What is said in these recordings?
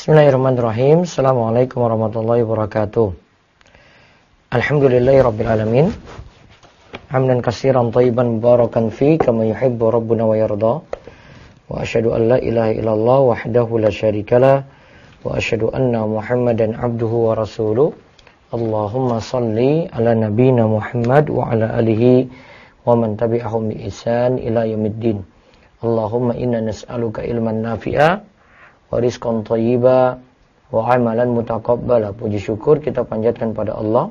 Bismillahirrahmanirrahim. Assalamualaikum warahmatullahi wabarakatuh. Alhamdulillahirabbil alamin. Hamdan katsiran thayyiban mubarakan fi kama yuhibbu rabbuna wa yarda. Wa asyhadu an la ilaha illallah wahdahu la syarikalah wa asyhadu anna Muhammadan abduhu wa rasuluh. Allahumma shalli ala nabiyyina Muhammad wa ala alihi wa man tabi'ahum bi ihsan ila yaumiddin. Allahumma inna nas'aluka ilman nafi'a wa rizqan thayyiba wa amalan mutaqabbala. Puji syukur kita panjatkan pada Allah.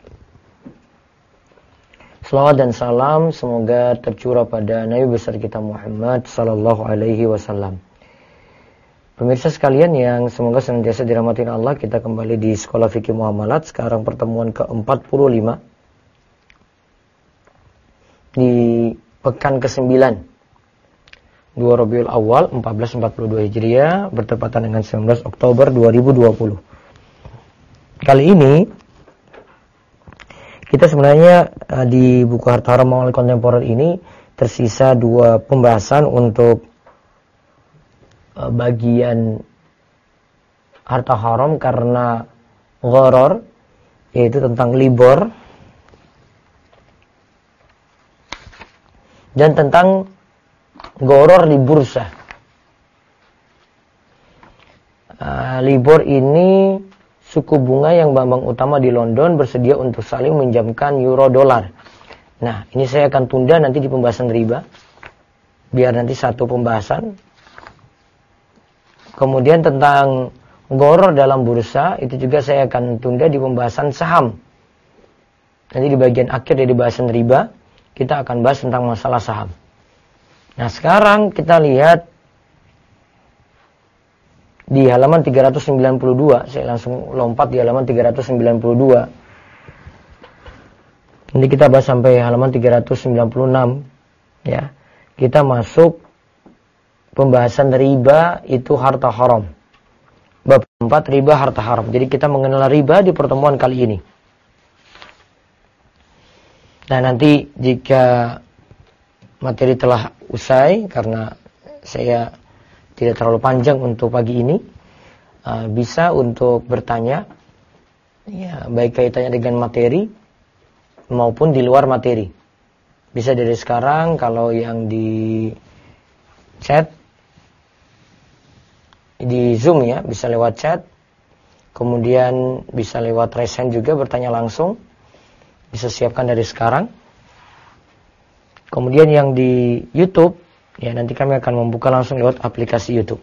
Selawat dan salam semoga tercurah pada Nabi besar kita Muhammad sallallahu alaihi wasallam. Pemirsa sekalian yang semoga senantiasa dirahmati Allah, kita kembali di Sekolah Fikih Muamalat. Sekarang pertemuan ke-45 di pekan ke-9 2 Rabiul Awal 1442 Hijriah bertepatan dengan 19 Oktober 2020. Kali ini kita sebenarnya di buku Harta Haram Muamalat Kontemporer ini tersisa 2 pembahasan untuk bagian harta haram karena gharar, yaitu tentang libor dan tentang gharar di bursa. Libor ini suku bunga yang bank utama di London bersedia untuk saling meminjamkan euro dolar. Nah, ini saya akan tunda nanti di pembahasan riba, biar nanti satu pembahasan. Kemudian tentang gharar dalam bursa, itu juga saya akan tunda di pembahasan saham. Nanti di bagian akhir dari bahasan riba, kita akan bahas tentang masalah saham. Nah, sekarang kita lihat di halaman 392, saya langsung lompat di halaman 392. Nanti kita bahas sampai halaman 396, ya. Kita masuk pembahasan riba itu harta haram. Bab 4 riba harta haram. Jadi kita mengenal riba di pertemuan kali ini. Nah, nanti jika materi telah usai, karena saya tidak terlalu panjang untuk pagi ini, bisa untuk bertanya, ya, baik kaitannya dengan materi maupun di luar materi. Bisa dari sekarang, kalau yang di chat di Zoom, ya, bisa lewat chat, kemudian bisa lewat raise hand juga bertanya langsung, bisa siapkan dari sekarang. Kemudian yang di YouTube, ya, nanti kami akan membuka langsung lewat aplikasi YouTube.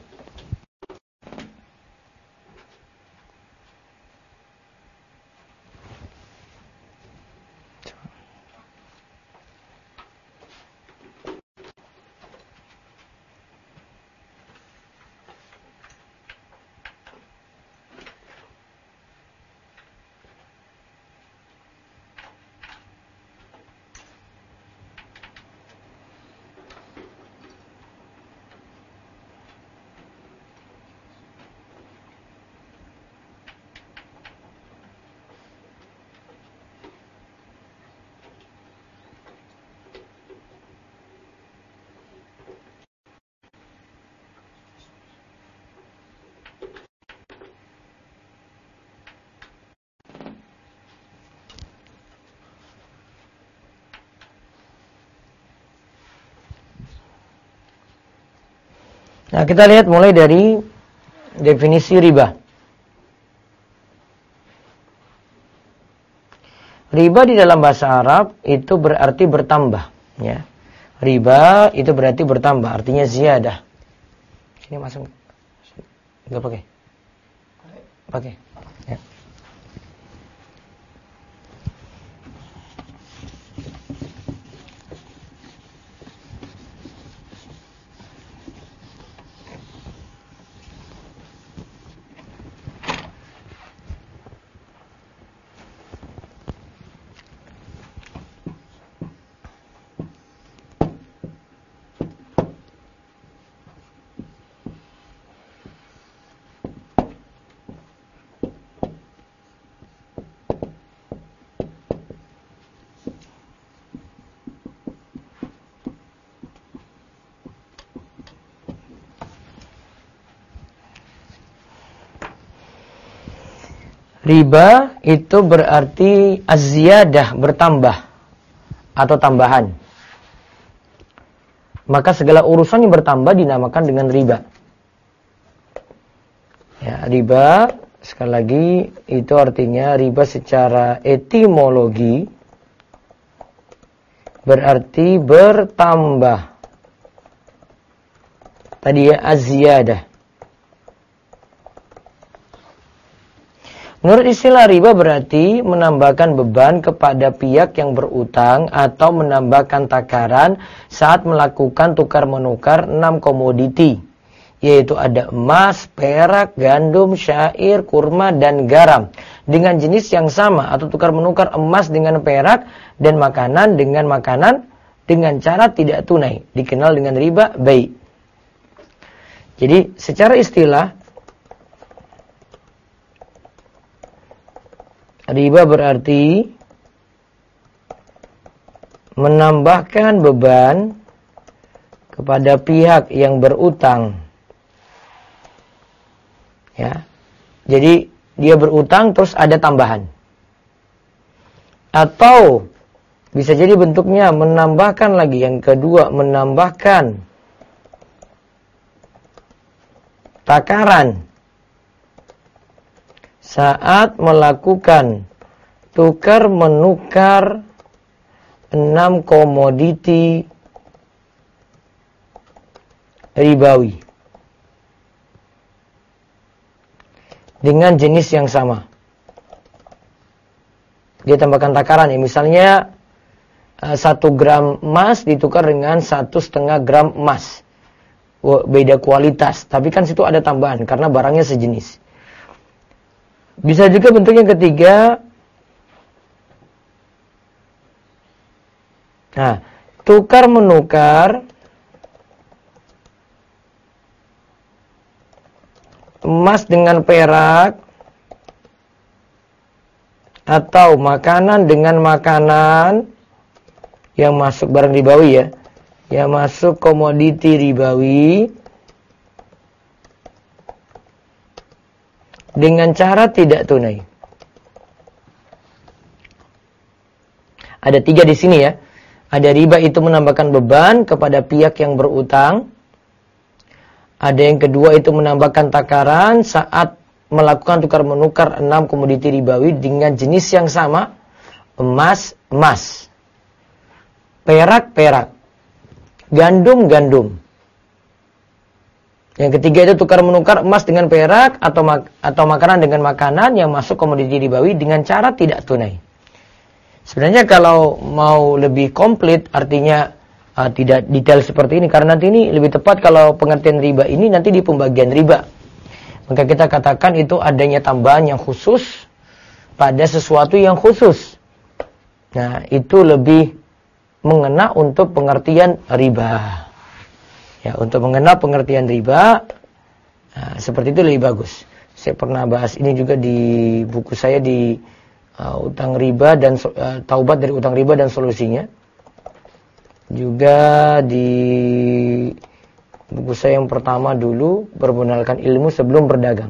Nah, kita lihat mulai dari definisi riba. Riba di dalam bahasa Arab itu berarti bertambah, ya. Riba itu berarti bertambah, artinya ziyadah. Sini masuk. Enggak pakai. Pakai. Ya. Riba itu berarti az-ziyadah, bertambah atau tambahan. Maka segala urusan yang bertambah dinamakan dengan riba. Ya, riba sekali lagi itu artinya riba secara etimologi berarti bertambah. Tadi ya az-ziyadah. Menurut istilah riba berarti menambahkan beban kepada pihak yang berutang atau menambahkan takaran saat melakukan tukar-menukar 6 komoditi. Yaitu ada emas, perak, gandum, syair, kurma, dan garam. Dengan jenis yang sama atau tukar-menukar emas dengan perak dan makanan dengan makanan dengan cara tidak tunai. Dikenal dengan riba bai'. Jadi secara istilah riba berarti menambahkan beban kepada pihak yang berutang. Ya. Jadi dia berutang terus ada tambahan. Atau bisa jadi bentuknya menambahkan lagi. Yang kedua menambahkan takaran saat melakukan tukar-menukar 6 komoditi ribawi dengan jenis yang sama. Dia tambahkan takaran ya, misalnya 1 gram emas ditukar dengan 1,5 gram emas. Beda kualitas, tapi kan situ ada tambahan karena barangnya sejenis. Bisa juga bentuk yang ketiga. Nah, tukar-menukar emas dengan perak atau makanan dengan makanan yang masuk barang ribawi ya. Yang masuk komoditi ribawi dengan cara tidak tunai. Ada 3 di sini ya. Ada riba itu menambahkan beban kepada pihak yang berutang. Ada yang kedua itu menambahkan takaran saat melakukan tukar-menukar 6 komoditi ribawi dengan jenis yang sama. Emas, emas. Perak, perak. Gandum, gandum. Yang ketiga itu tukar-menukar emas dengan perak atau makanan dengan makanan yang masuk komoditi ribawi dengan cara tidak tunai. Sebenarnya kalau mau lebih komplit artinya tidak detail seperti ini karena nanti ini lebih tepat kalau pengertian riba ini nanti di pembagian riba. Maka kita katakan itu adanya tambahan yang khusus pada sesuatu yang khusus. Nah, itu lebih mengena untuk pengertian riba. Ya, untuk mengenal pengertian riba, seperti itu lebih bagus. Saya pernah bahas ini juga di buku saya di utang riba dan taubat dari utang riba dan solusinya. Juga di buku saya yang pertama dulu, bermodalkan ilmu sebelum berdagang.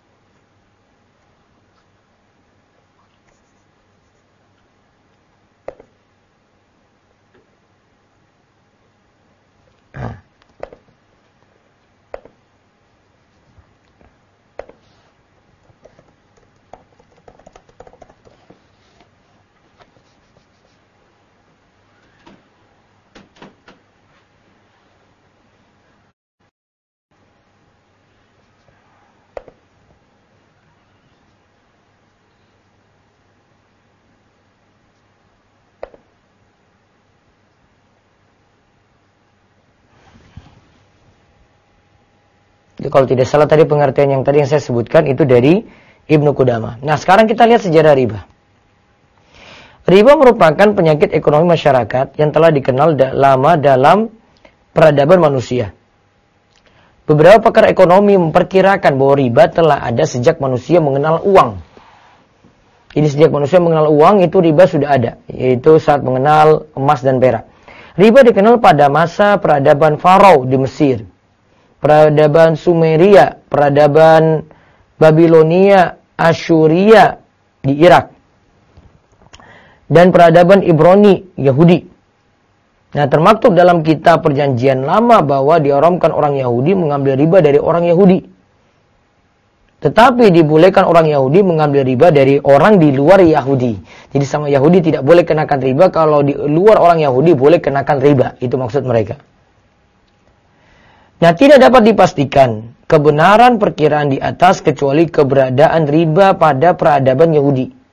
Jadi kalau tidak salah tadi pengertian yang tadi yang saya sebutkan itu dari Ibnu Qudamah. Nah, sekarang kita lihat sejarah riba. Riba merupakan penyakit ekonomi masyarakat yang telah dikenal lama dalam peradaban manusia. Beberapa pakar ekonomi memperkirakan bahwa riba telah ada sejak manusia mengenal uang. Jadi sejak manusia mengenal uang itu riba sudah ada, yaitu saat mengenal emas dan perak. Riba dikenal pada masa peradaban Farao di Mesir, peradaban Sumeria, peradaban Babilonia, Assyria, di Irak. Dan peradaban Ibrani, Yahudi. Nah, termaktub dalam kitab perjanjian lama bahwa diharamkan orang Yahudi mengambil riba dari orang Yahudi. Tetapi dibolehkan orang Yahudi mengambil riba dari orang di luar Yahudi. Jadi sama Yahudi tidak boleh kenakan riba, kalau di luar orang Yahudi boleh kenakan riba. Itu maksud mereka. Nah, tidak dapat dipastikan kebenaran perkiraan di atas kecuali keberadaan riba pada peradaban Yahudi.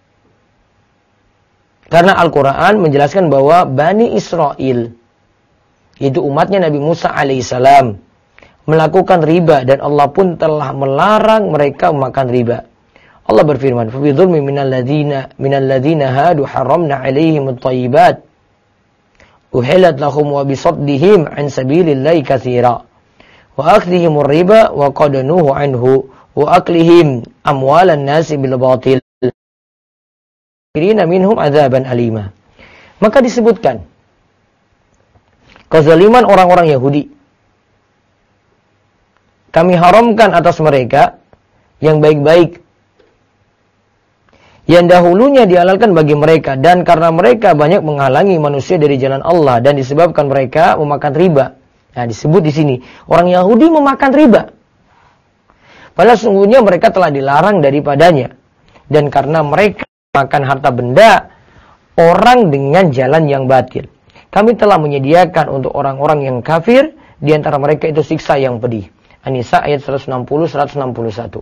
Karena Al-Quran menjelaskan bahwa Bani Israel, yaitu umatnya Nabi Musa alaihissalam, melakukan riba dan Allah pun telah melarang mereka memakan riba. Allah berfirman, "Fa bi dzulmi minal ladzina hadu haramna 'alaihim at-thayyibat uhillat lahum wa bi saddihim 'an sabilillahi katsira wa akhdhihim ar-riba wa qad nuhu 'anhu wa aklihim amwalan nasi bil batil minhum adzaban alima." Maka disebutkan kezaliman orang-orang Yahudi. Kami haramkan atas mereka yang baik-baik, yang dahulunya dihalalkan bagi mereka, dan karena mereka banyak menghalangi manusia dari jalan Allah dan disebabkan mereka memakan riba. Nah, disebut di sini orang Yahudi memakan riba. Padahal sungguhnya mereka telah dilarang daripadanya, dan karena mereka makan harta benda orang dengan jalan yang batil, kami telah menyediakan untuk orang-orang yang kafir di antara mereka itu siksa yang pedih. An-Nisa ayat 160-161.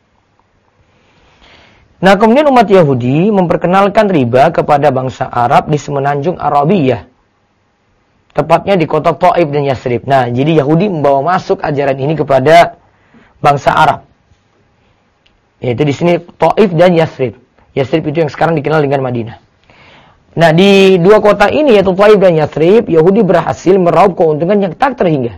Nah, kemudian umat Yahudi memperkenalkan riba kepada bangsa Arab di semenanjung Arabiyah, tepatnya di kota Taif dan Yasrib. Nah, jadi Yahudi membawa masuk ajaran ini kepada bangsa Arab, yaitu di sini Taif dan Yasrib. Yasrib itu yang sekarang dikenal dengan Madinah. Nah, di dua kota ini yaitu Taif dan Yasrib, Yahudi berhasil meraup keuntungan yang tak terhingga.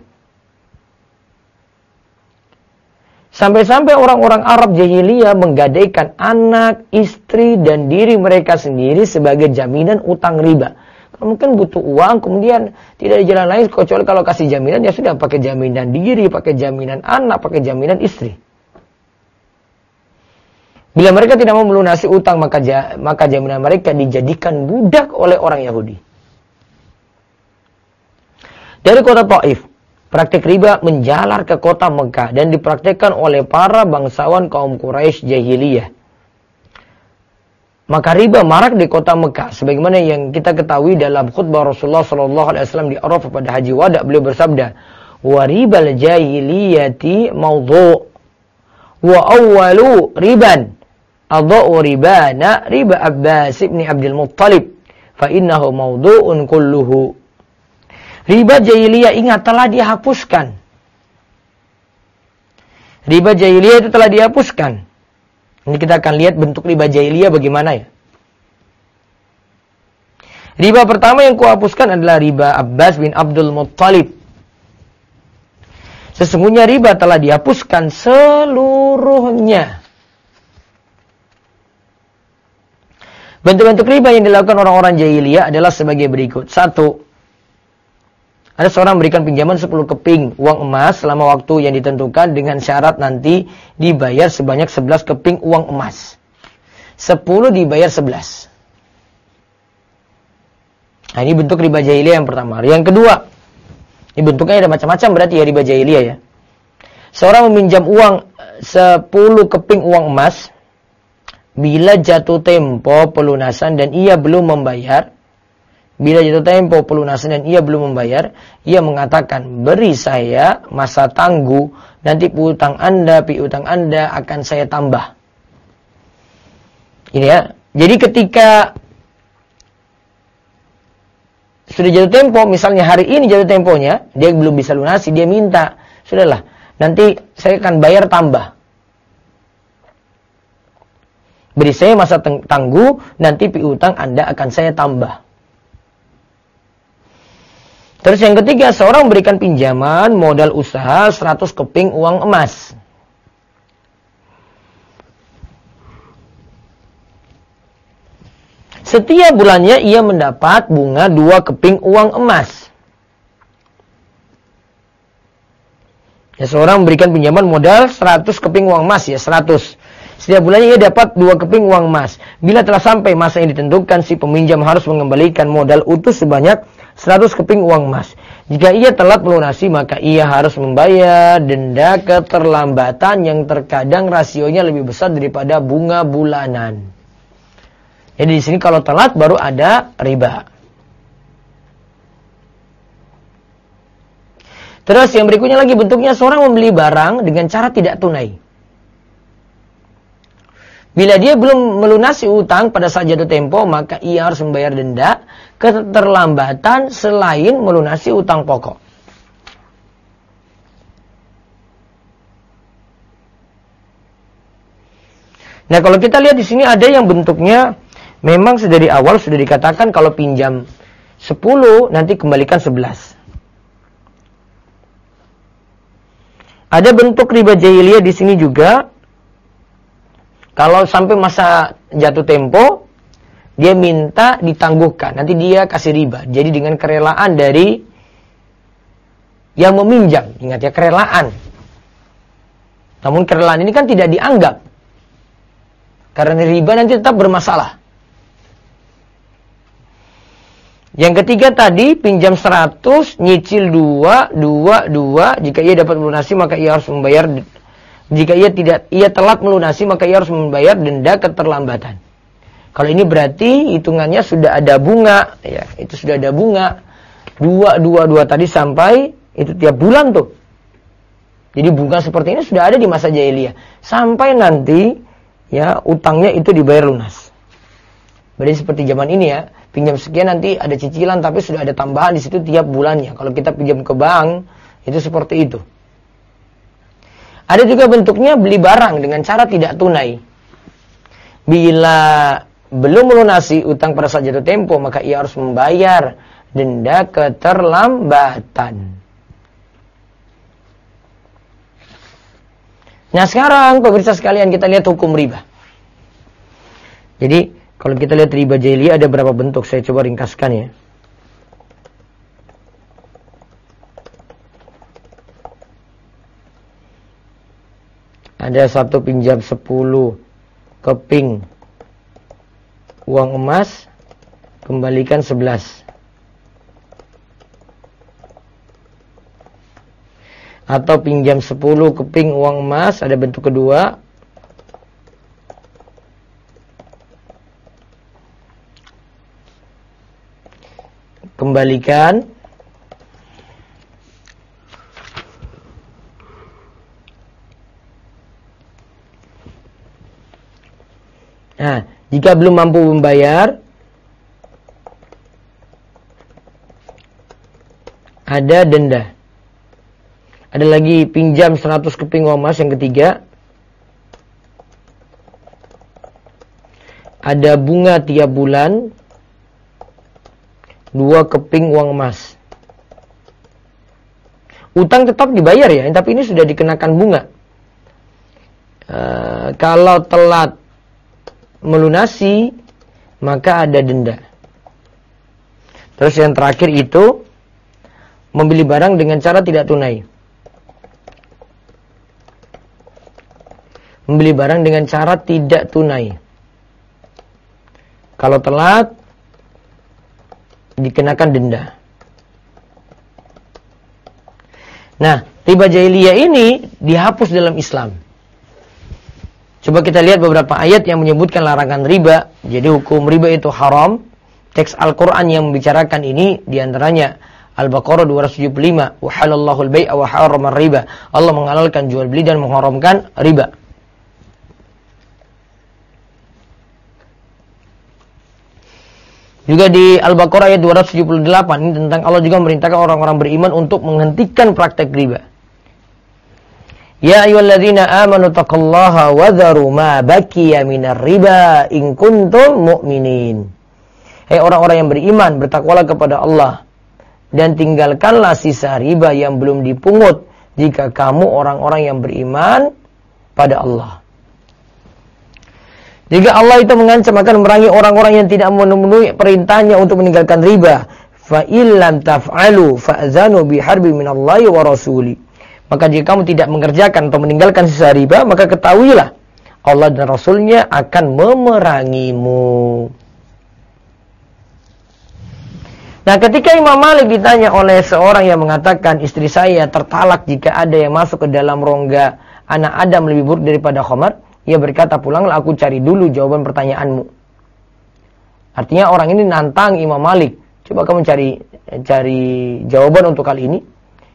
Sampai-sampai orang-orang Arab jahiliyah menggadaikan anak, istri, dan diri mereka sendiri sebagai jaminan utang riba. Kalau mungkin butuh uang, kemudian tidak ada jalan lain kecuali kalau kasih jaminan, ya sudah pakai jaminan diri, pakai jaminan anak, pakai jaminan istri. Bila mereka tidak mau melunasi utang, maka jaminan mereka dijadikan budak oleh orang Yahudi. Dari kota Taif, praktik riba menjalar ke kota Mekah dan dipraktikkan oleh para bangsawan kaum Quraisy jahiliyah. Maka riba marak di kota Mekah, sebagaimana yang kita ketahui dalam khutbah Rasulullah SAW di Arafah pada Haji Wada, beliau bersabda, "Wa ribal jahiliyati maudhu' wa awwalu riban adha'u ribana riba Abbas ibn Abdul Muttalib fa innahu maudhu'un kulluhu." Riba jahiliyah ingat telah dihapuskan. Riba jahiliyah itu telah dihapuskan. Ini kita akan lihat bentuk riba jahiliyah bagaimana ya. Riba pertama yang kuhapuskan adalah riba Abbas bin Abdul Muttalib. Sesungguhnya riba telah dihapuskan seluruhnya. Bentuk-bentuk riba yang dilakukan orang-orang jahiliyah adalah sebagai berikut. 1. Ada seorang memberikan pinjaman 10 keping uang emas selama waktu yang ditentukan dengan syarat nanti dibayar sebanyak 11 keping uang emas. 10 dibayar 11. Nah, ini bentuk riba jahiliyah yang pertama. Yang kedua, ini bentuknya ada macam-macam berarti ya riba jahiliyah ya. Seorang meminjam uang 10 keping uang emas bila jatuh tempo pelunasan dan ia belum membayar. Bila jatuh tempo pelunasan dan ia belum membayar, ia mengatakan, "Beri saya masa tangguh, nanti piutang Anda akan saya tambah." Ini ya. Jadi ketika sudah jatuh tempo, misalnya hari ini jatuh temponya, dia belum bisa lunasi, dia minta, "Sudahlah, nanti saya akan bayar tambah. Beri saya masa tangguh, nanti piutang Anda akan saya tambah." Terus yang ketiga, seorang memberikan pinjaman modal usaha 100 keping uang emas. Setiap bulannya ia mendapat bunga 2 keping uang emas. Ya, seorang memberikan pinjaman modal 100 keping uang emas ya, 100. Setiap bulannya ia dapat 2 keping uang emas. Bila telah sampai masa yang ditentukan, si peminjam harus mengembalikan modal utuh sebanyak 100 keping uang emas. Jika ia telat melunasi, maka ia harus membayar denda keterlambatan yang terkadang rasionya lebih besar daripada bunga bulanan. Jadi di sini kalau telat baru ada riba. Terus yang berikutnya lagi bentuknya seorang membeli barang dengan cara tidak tunai. Bila dia belum melunasi utang pada saat jatuh tempo, maka ia harus membayar denda keterlambatan selain melunasi utang pokok. Nah, kalau kita lihat di sini ada yang bentuknya memang dari awal sudah dikatakan kalau pinjam 10 nanti kembalikan 11. Ada bentuk riba jahiliyah di sini juga. Kalau sampai masa jatuh tempo, dia minta ditangguhkan. Nanti dia kasih riba. Jadi dengan kerelaan dari yang meminjam. Ingat ya, kerelaan. Namun kerelaan ini kan tidak dianggap. Karena riba nanti tetap bermasalah. Yang ketiga tadi, pinjam 100, nyicil 2. Jika ia dapat melunasi, maka ia harus membayar. Jika ia telat melunasi, maka ia harus membayar denda keterlambatan. Kalau ini berarti hitungannya sudah ada bunga. Ya, itu sudah ada bunga. 2 tadi sampai, itu tiap bulan tuh. Jadi bunga seperti ini sudah ada di masa jahiliyah. Sampai nanti, ya utangnya itu dibayar lunas. Berarti seperti zaman ini ya, pinjam sekian nanti ada cicilan tapi sudah ada tambahan di situ tiap bulannya. Kalau kita pinjam ke bank itu seperti itu. Ada juga bentuknya beli barang dengan cara tidak tunai. Bila belum melunasi utang pada saat jatuh tempo, maka ia harus membayar denda keterlambatan. Nah sekarang pemirsa sekalian kita lihat hukum riba. Jadi kalau kita lihat riba jahiliyah ada berapa bentuk? Saya coba ringkaskan ya. Ada satu pinjam 10 keping uang emas, kembalikan 11. Atau pinjam 10 keping uang emas, ada bentuk kedua. Kembalikan. Nah, jika belum mampu membayar, ada denda. Ada lagi pinjam 100 keping uang emas yang ketiga. Ada bunga tiap bulan. 2 keping uang emas. Utang tetap dibayar ya, tapi ini sudah dikenakan bunga. Kalau telat melunasi, maka ada denda. Terus yang terakhir itu membeli barang dengan cara tidak tunai. Membeli barang dengan cara tidak tunai. Kalau telat, dikenakan denda. Nah, riba jahiliyah ini dihapus dalam Islam. Coba kita lihat beberapa ayat yang menyebutkan larangan riba. Jadi hukum riba itu haram. Teks Al-Quran yang membicarakan ini diantaranya Al-Baqarah 275. Wa halallahu al-bai'a wa harrama riba. Allah menghalalkan jual beli dan mengharamkan riba. Juga di Al-Baqarah ayat 278 ini tentang Allah juga memerintahkan orang-orang beriman untuk menghentikan praktek riba. Ya ayyuhalladzina amanu taqullaha wa dharu ma baqiya minar riba in kuntum mu'minin. Hai orang-orang yang beriman, bertakwalah kepada Allah dan tinggalkanlah sisa riba yang belum dipungut jika kamu orang-orang yang beriman pada Allah. Jika Allah itu mengancam akan memerangi orang-orang yang tidak memenuhi perintahnya untuk meninggalkan riba, fa illam taf'alu fa'zanu biharbi minallahi wa rasuli. Maka jika kamu tidak mengerjakan atau meninggalkan sisa riba, maka ketahuilah Allah dan Rasulnya akan memerangimu. Nah, ketika Imam Malik ditanya oleh seorang yang mengatakan istri saya tertalak jika ada yang masuk ke dalam rongga anak Adam lebih buruk daripada khamar, ia berkata, pulanglah aku cari dulu jawaban pertanyaanmu. Artinya orang ini nantang Imam Malik. Coba kamu cari jawaban untuk kali ini.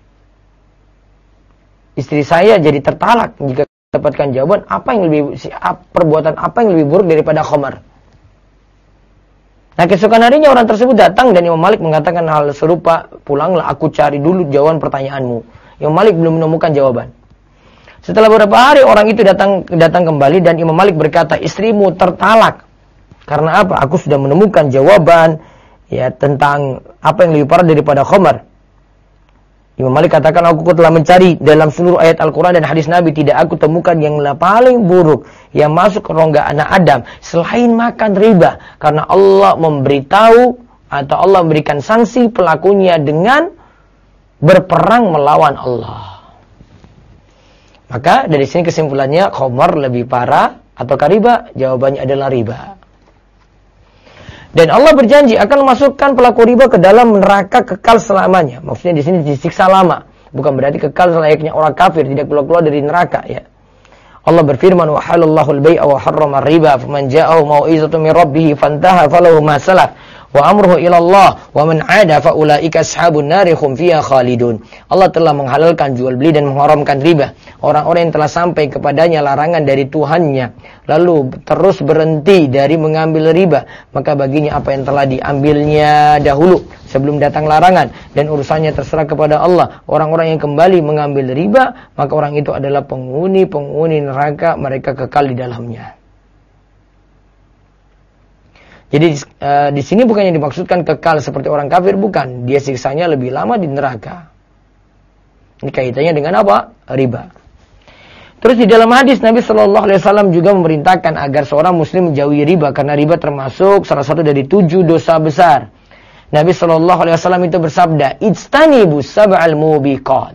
Istri saya jadi tertalak jika dapatkan jawaban perbuatan apa yang lebih buruk daripada khamar. Nah, keesokan harinya orang tersebut datang dan Imam Malik mengatakan hal serupa, pulanglah aku cari dulu jawaban pertanyaanmu. Imam Malik belum menemukan jawaban. Setelah beberapa hari orang itu datang kembali dan Imam Malik berkata, istrimu tertalak. Karena apa? Aku sudah menemukan jawaban ya tentang apa yang lebih parah daripada khamar. Imam Malik katakan, aku telah mencari dalam seluruh ayat Al-Quran dan hadis Nabi, tidak aku temukan yang paling buruk yang masuk ke rongga anak Adam selain makan riba. Karena Allah memberitahu atau Allah memberikan sanksi pelakunya dengan berperang melawan Allah. Maka dari sini kesimpulannya, khamar lebih parah ataukah riba? Jawabannya adalah riba. Dan Allah berjanji akan memasukkan pelaku riba ke dalam neraka kekal selamanya. Maksudnya di sini disiksa lama, bukan berarti kekal selayaknya orang kafir, tidak keluar dari neraka ya. Allah berfirman, wa halallahu al-bai'a wa harrama ar-riba, faman ja'ahu mau'izatun min rabbih fantaha falahu ma salaf wa amruhu ila Allah wa man 'ada fa ulaika ashabun nari hum fiha khalidun. Allah telah menghalalkan jual beli dan mengharamkan riba. Orang-orang yang telah sampai kepadanya larangan dari Tuhannya lalu terus berhenti dari mengambil riba, maka baginya apa yang telah diambilnya dahulu sebelum datang larangan dan urusannya terserah kepada Allah. Orang-orang yang kembali mengambil riba, maka orang itu adalah penghuni neraka, mereka kekal di dalamnya. Jadi di sini bukannya dimaksudkan kekal seperti orang kafir, bukan. Dia siksanya lebih lama di neraka. Ini kaitannya dengan apa? Riba. Terus di dalam hadis Nabi Shallallahu Alaihi Wasallam juga memerintahkan agar seorang Muslim menjauhi riba, karena riba termasuk salah satu dari 7 dosa besar. Nabi Shallallahu Alaihi Wasallam itu bersabda, "Ijtanibus sab'al mubiqat."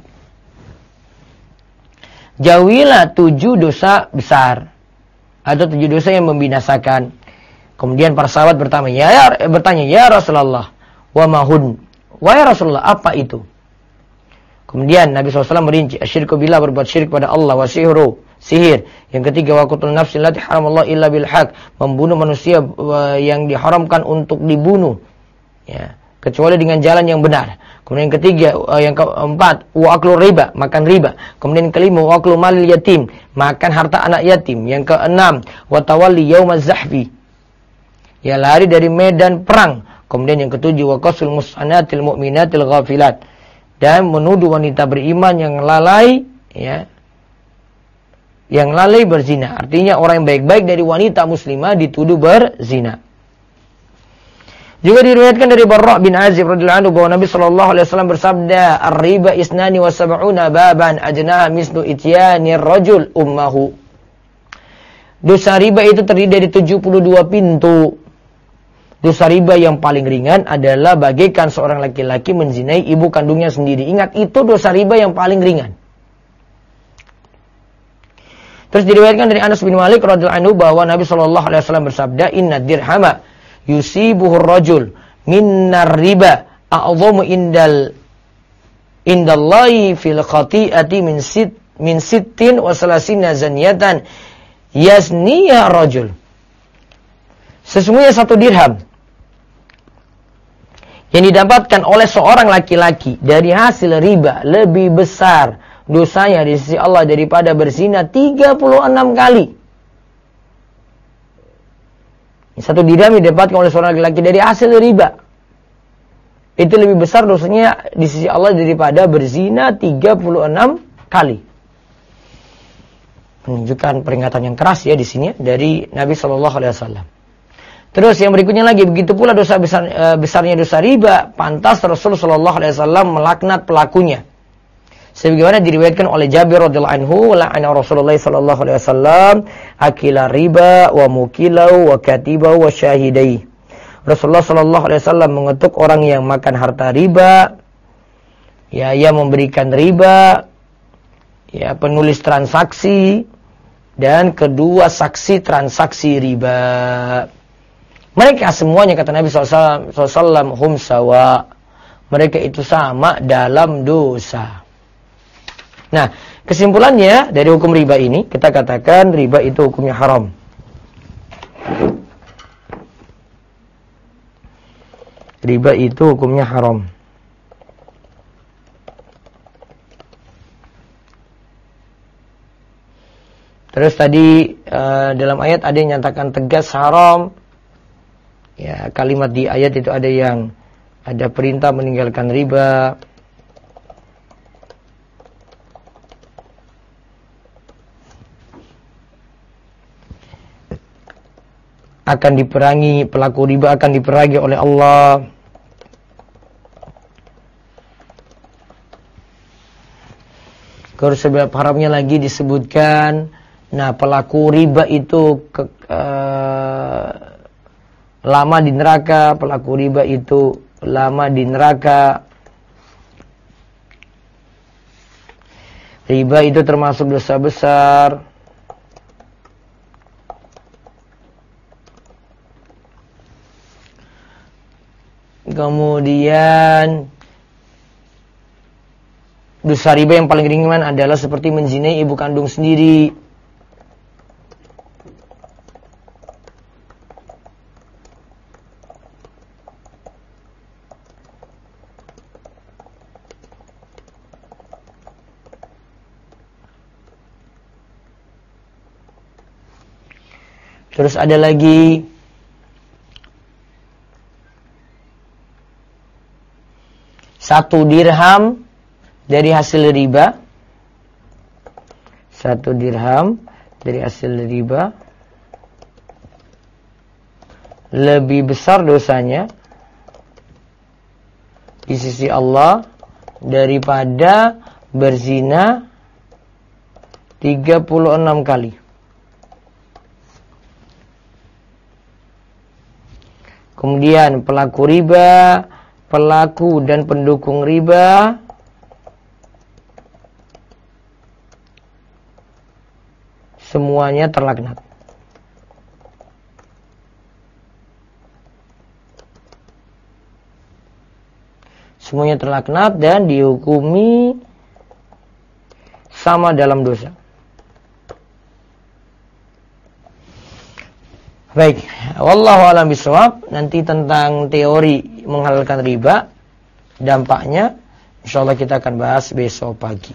Jauhilah 7 dosa besar atau 7 dosa yang membinasakan. Kemudian para sahabat bertanya, ya Rasulullah, wa mahun? Wahai Rasulullah, apa itu? Kemudian Nabi SAW merinci, asyirku billah, berbuat syirik pada Allah, wa sihru, sihir. Yang ketiga, wa qatlun nafsi allati haramallahu illa bil haq, membunuh manusia yang diharamkan untuk dibunuh, ya, kecuali dengan jalan yang benar. Kemudian yang ketiga, yang keempat, wa aklu riba, makan riba. Kemudian yang kelima, wa aklu malil yatim, makan harta anak yatim. Yang keenam, wa tawalli yaumaz zahfi, ya, lari dari medan perang. Kemudian yang ketujuh, wa qasul mus'anatil mu'minatil ghafilat, dan menuduh wanita beriman yang lalai, ya, yang lalai berzina. Artinya orang yang baik-baik dari wanita muslimah dituduh berzina. Juga diriwayatkan dari Barra bin Azib radhiyallahu anhu bahwa Nabi sallallahu alaihi wasallam bersabda, "Ar-riba isnani wa sab'una baban ajnaha mislu ityanir rajul ummahu." Dosa riba itu terdiri dari 72 pintu. Dosa riba yang paling ringan adalah bagaikan seorang laki-laki menzinai ibu kandungnya sendiri. Ingat, itu dosa riba yang paling ringan. Terus diriwayatkan dari Anas bin Malik radhiyallahu anhu bahwa Nabi sallallahu alaihi wasallam bersabda, "Inna dirhama yusibuhur rajul minnar riba a'dhamu indallahi fil khati'ati min sittin wa salasina zaniyatan yasniya rajul." Sesungguhnya 1 dirham yang didapatkan oleh seorang laki-laki dari hasil riba lebih besar dosanya di sisi Allah daripada berzina 36 kali. 1 dirham didapatkan oleh seorang laki-laki dari hasil riba, itu lebih besar dosanya di sisi Allah daripada berzina 36 kali. Menunjukkan peringatan yang keras ya di sini dari Nabi Shallallahu Alaihi Wasallam. Terus yang berikutnya lagi, begitu pula dosa besarnya dosa riba, pantas Rasul Shallallahu Alaihi Wasallam melaknat pelakunya. Sebagaimana diriwayatkan oleh Jabir radhiyallahu anhu, la'ana Rasulullah sallallahu alaihi wasallam akila riba wa mukilau wa katibau wa syahidai. Rasulullah sallallahu alaihi wasallam mengutuk orang yang makan harta riba, ya, yang memberikan riba, ya, penulis transaksi, dan kedua saksi transaksi riba. Mereka semuanya, kata Nabi SAW, hum sawa. Mereka itu sama dalam dosa. Nah, kesimpulannya dari hukum riba ini, kita katakan riba itu hukumnya haram. Riba itu hukumnya haram. Terus tadi dalam ayat ada yang nyatakan tegas haram. Ya, kalimat di ayat itu ada perintah meninggalkan riba. Akan diperangi, pelaku riba akan diperangi oleh Allah. Terus sebab haramnya lagi disebutkan, nah pelaku riba itu lama di neraka, pelaku riba itu lama di neraka. Riba itu termasuk dosa besar. Kemudian dosa riba yang paling ringan adalah seperti menzinai ibu kandung sendiri. Terus ada lagi satu dirham dari hasil riba. Satu dirham dari hasil riba lebih besar dosanya di sisi Allah daripada berzina 36 kali. Kemudian pelaku riba, pelaku dan pendukung riba semuanya terlaknat. Semuanya terlaknat dan dihukumi sama dalam dosa. Baik, wallahu a'lam bishawab. Nanti tentang teori menghalalkan riba, dampaknya insyaallah kita akan bahas besok pagi.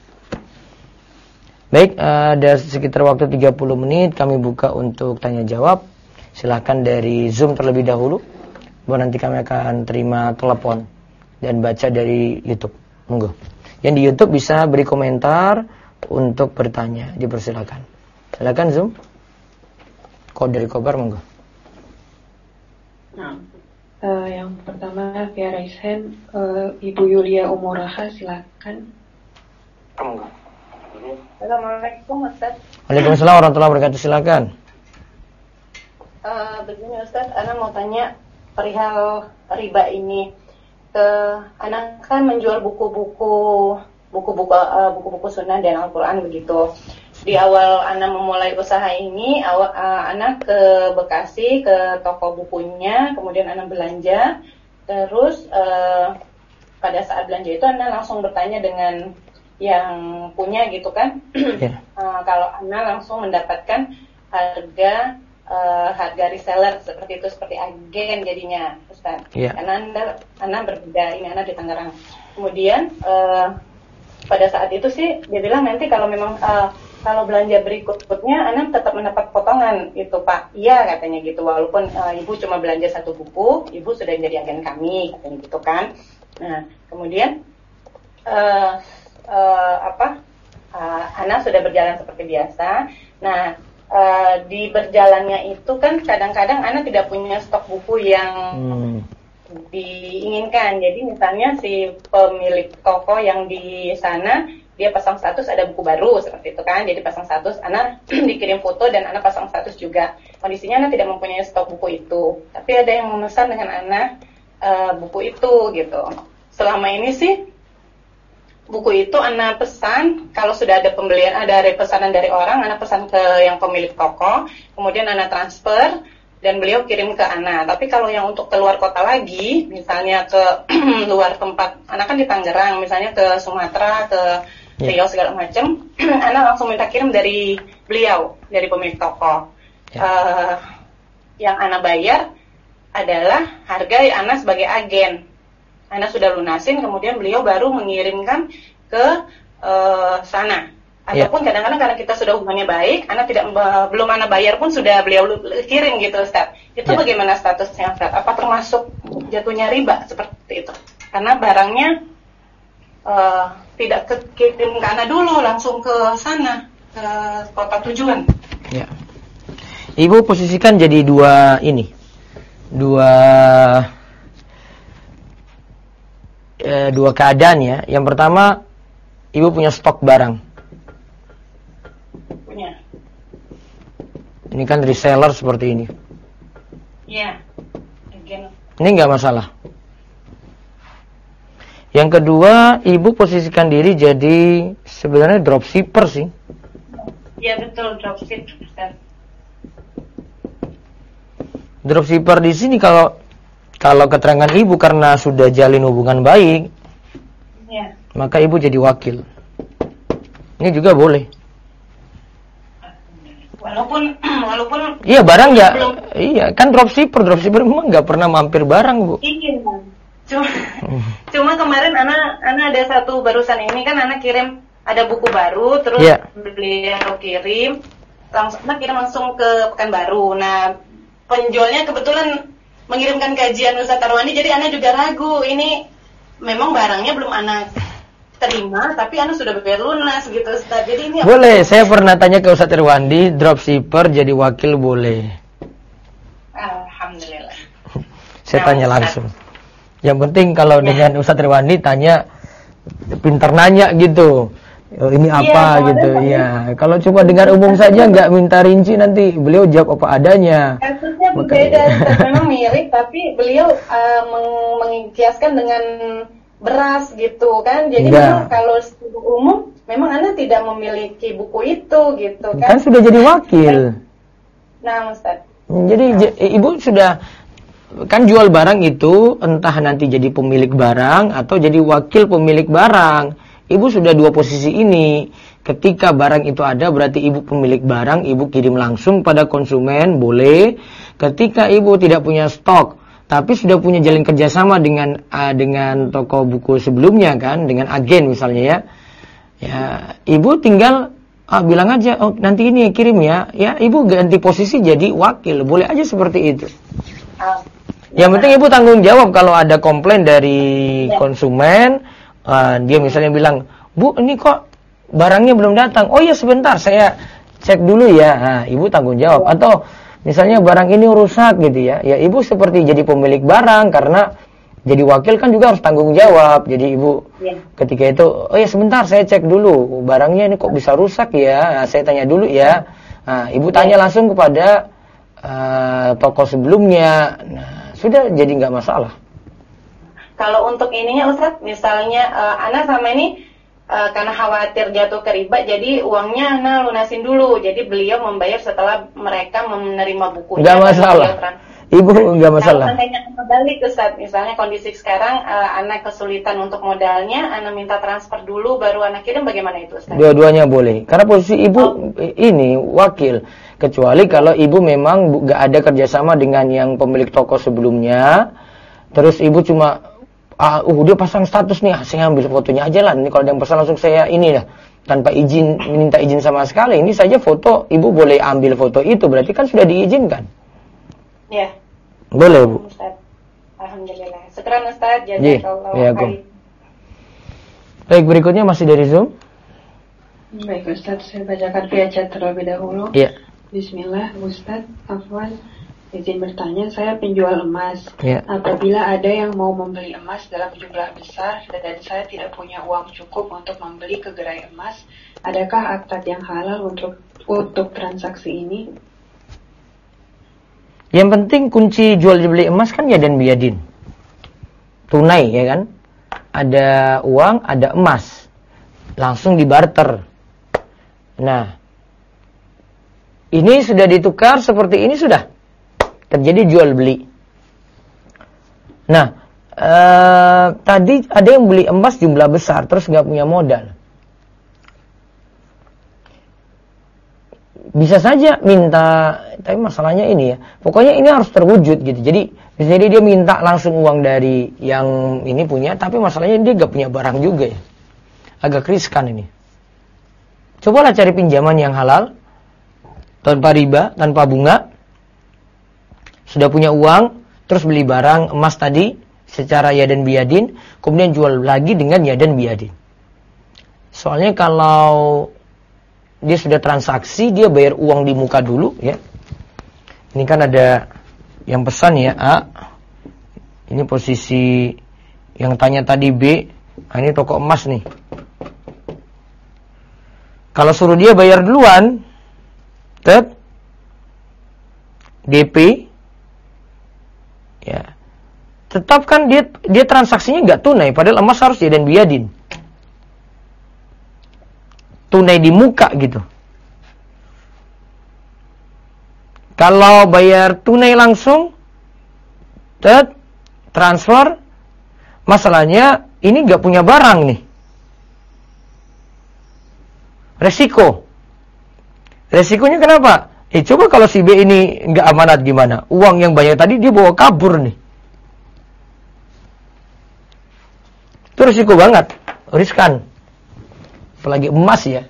Baik, ada sekitar waktu 30 menit kami buka untuk tanya jawab. Silahkan dari Zoom terlebih dahulu, baru nanti kami akan terima telepon dan baca dari YouTube. Monggo. Yang di YouTube bisa beri komentar untuk bertanya, dipersilakan. Silakan Zoom. Kode dari Kobar, monggo. Nah, yang pertama via raise hand, Ibu Yulia Umuraha, silakan. Monggo. Assalamualaikum Ustaz. Waalaikumsalam warahmatullahi wabarakatuh, silakan. Begini Ustaz, Ana mau tanya perihal riba ini. Ana kan menjual buku-buku sunnah dan Al-Quran begitu. Di awal Ana memulai usaha ini, Ana ke Bekasi, ke toko bukunya, kemudian Ana belanja. Terus pada saat belanja itu Ana langsung bertanya dengan yang punya gitu kan. Yeah. Kalau Ana langsung mendapatkan harga reseller seperti itu, seperti agen jadinya, Ustaz. Yeah. Karena Ana berbeda, ini Ana di Tangerang. Kemudian pada saat itu sih dia bilang nanti kalau memang kalau belanja berikutnya Ana tetap mendapat potongan itu Pak. Iya katanya gitu, walaupun ibu cuma belanja satu buku, ibu sudah jadi agen kami katanya gitu kan. Nah kemudian Ana sudah berjalan seperti biasa. Nah di berjalannya itu kan kadang-kadang Ana tidak punya stok buku yang diinginkan. Jadi misalnya si pemilik toko yang di sana dia pasang status ada buku baru seperti itu kan. Jadi pasang status, Ana dikirim foto dan Ana pasang status juga. Kondisinya Ana tidak mempunyai stok buku itu. Tapi ada yang memesan dengan Ana buku itu gitu. Selama ini sih buku itu Ana pesan, kalau sudah ada pembelian, ada pesanan dari orang, Ana pesan ke yang pemilik toko, kemudian Ana transfer dan beliau kirim ke Ana. Tapi kalau yang untuk keluar kota lagi, misalnya ke luar tempat, Ana kan di Tangerang, misalnya ke Sumatera, ke Riau segala macam, Ana langsung minta kirim dari beliau, dari pemilik toko. Yang Ana bayar adalah harga Ana sebagai agen. Ana sudah lunasin, kemudian beliau baru mengirimkan ke sana. Ataupun kadang-kadang karena kita sudah hubungannya baik, Ana belum Ana bayar pun sudah beliau kirim gitu, Ustaz. Itu bagaimana statusnya, Ustaz? Apa termasuk jatuhnya riba seperti itu? Karena barangnya tidak kirim ke Ana dulu, langsung ke sana, ke kota tujuan. Ya. Ibu posisikan jadi dua keadaan ya. Yang pertama, ibu punya stok barang. Punya. Ini kan reseller seperti ini. Iya. Ini nggak masalah. Yang kedua, ibu posisikan diri jadi sebenarnya dropshipper sih. Iya betul, dropship. Dropshipper di sini kalau keterangan ibu karena sudah jalin hubungan baik, maka ibu jadi wakil. Ini juga boleh. Walaupun iya barang ya, iya kan dropshipper memang nggak pernah mampir barang, Bu. Iya. Cuma kemarin Ana ada satu barusan ini kan Ana kirim ada buku baru, terus beliau kirim langsung ke Pekanbaru. Nah, penjualnya kebetulan mengirimkan kajian Ustadz Arwandi, jadi Ana juga ragu, ini memang barangnya belum Ana terima, tapi Ana sudah bayar lunas gitu, Ustadz. Jadi ini boleh, saya pernah tanya ke Ustadz Arwandi, dropshipper jadi wakil boleh. Alhamdulillah. Saya tanya langsung. Yang penting kalau dengan Ustadz Arwandi tanya, pintar nanya gitu. Ini apa gitu ya. Kalau cuma dengar umum saja nggak minta rinci, nanti beliau jawab apa adanya. Kasusnya berbeda, memang mirip tapi beliau mengikhtiaskan dengan beras gitu kan. Jadi memang kalau umum memang Anda tidak memiliki buku itu gitu kan. Kan sudah jadi wakil. Nah, Ustaz. Jadi ibu sudah kan jual barang itu entah nanti jadi pemilik barang atau jadi wakil pemilik barang. Ibu sudah dua posisi ini. Ketika barang itu ada berarti ibu pemilik barang, ibu kirim langsung pada konsumen, boleh. Ketika ibu tidak punya stok, tapi sudah punya jalin kerjasama dengan toko buku sebelumnya kan, dengan agen misalnya ya. Ya, ibu tinggal bilang aja, oh nanti ini kirim ya. Ya, ibu ganti posisi jadi wakil, boleh aja seperti itu. Yang penting ibu tanggung jawab kalau ada komplain dari konsumen. Dia misalnya bilang, Bu, ini kok barangnya belum datang. Oh iya sebentar, saya cek dulu ya. Nah, ibu tanggung jawab. Atau misalnya barang ini rusak gitu ya. Ya ibu seperti jadi pemilik barang, karena jadi wakil kan juga harus tanggung jawab. Jadi ibu ketika itu, oh iya sebentar, saya cek dulu. Barangnya ini kok bisa rusak ya. Nah, saya tanya dulu ya. Nah, ibu tanya langsung kepada toko sebelumnya. Nah, sudah jadi nggak masalah. Kalau untuk ininya Ustaz, misalnya Ana sama ini karena khawatir jatuh ke riba, jadi uangnya Ana lunasin dulu. Jadi beliau membayar setelah mereka menerima bukunya. Nggak masalah. Ibu nggak masalah. Kalau seandainya kembali Ustaz, misalnya kondisi sekarang Ana kesulitan untuk modalnya, Ana minta transfer dulu baru Ana kirim, bagaimana itu Ustaz? Dua-duanya boleh. Karena posisi ibu ini wakil. Kecuali kalau ibu memang nggak ada kerjasama dengan yang pemilik toko sebelumnya, terus ibu cuma dia pasang status nih, saya ambil fotonya aja lah. Ini kalau ada yang pesan langsung saya ini lah, tanpa izin, minta izin sama sekali. Ini saja foto, ibu boleh ambil foto itu, berarti kan sudah diizinkan. Ya. Boleh Bu. Ustaz. Alhamdulillah. Syukran Ustaz. Jazakallahu khair. Baik, berikutnya masih dari Zoom. Baik Ustaz, saya bacakan via chat terlebih dahulu. Iya. Bismillah, Ustaz, afwan. Izin bertanya, saya penjual emas. Ya. Apabila ada yang mau membeli emas dalam jumlah besar dan saya tidak punya uang cukup untuk membeli ke gerai emas, adakah akad yang halal untuk transaksi ini? Yang penting kunci jual beli emas kan yadan biyadin. Tunai ya kan? Ada uang, ada emas. langsung dibarter. Nah, ini sudah ditukar seperti ini, sudah terjadi jual beli. Nah, tadi ada yang beli emas jumlah besar terus nggak punya modal. Bisa saja minta, tapi masalahnya ini ya, pokoknya ini harus terwujud gitu. Jadi misalnya dia minta langsung uang dari yang ini punya, tapi masalahnya dia nggak punya barang juga ya, agak riskan ini. Cobalah cari pinjaman yang halal, tanpa riba, tanpa bunga. Sudah punya uang, terus beli barang emas tadi secara yadan biyadin, kemudian jual lagi dengan yadan biyadin. Soalnya kalau dia sudah transaksi, dia bayar uang di muka dulu ya. Ini kan ada yang pesan ya, A. Ini posisi yang tanya tadi B. Nah, ini toko emas nih. Kalau suruh dia bayar duluan, DP, ya, tetap kan dia transaksinya nggak tunai, padahal emas harus yadan biyadin, tunai di muka gitu. Kalau bayar tunai langsung, transfer, masalahnya ini nggak punya barang nih. Resikonya kenapa? Coba kalau si B ini nggak amanat gimana? Uang yang banyak tadi dia bawa kabur nih. Itu resiko banget, riskan. Apalagi emas ya.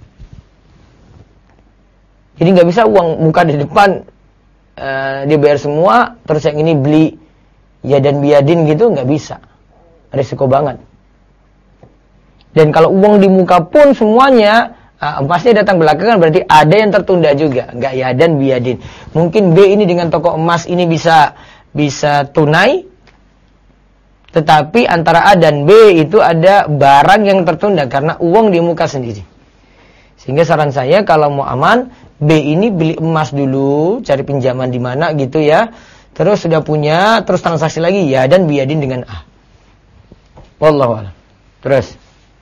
Jadi nggak bisa uang muka di depan dia bayar semua, terus yang ini beli yadan biyadin gitu, nggak bisa. Risiko banget. Dan kalau uang di muka pun semuanya emasnya datang belakangan, berarti ada yang tertunda juga, nggak yadan biyadin. Mungkin B ini dengan toko emas ini bisa tunai, tetapi antara A dan B itu ada barang yang tertunda karena uang di muka sendiri. Sehingga saran saya kalau mau aman, B ini beli emas dulu, cari pinjaman di mana gitu ya. Terus sudah punya, terus transaksi lagi yadan biyadin dengan A. Wallahu a'lam. Terus.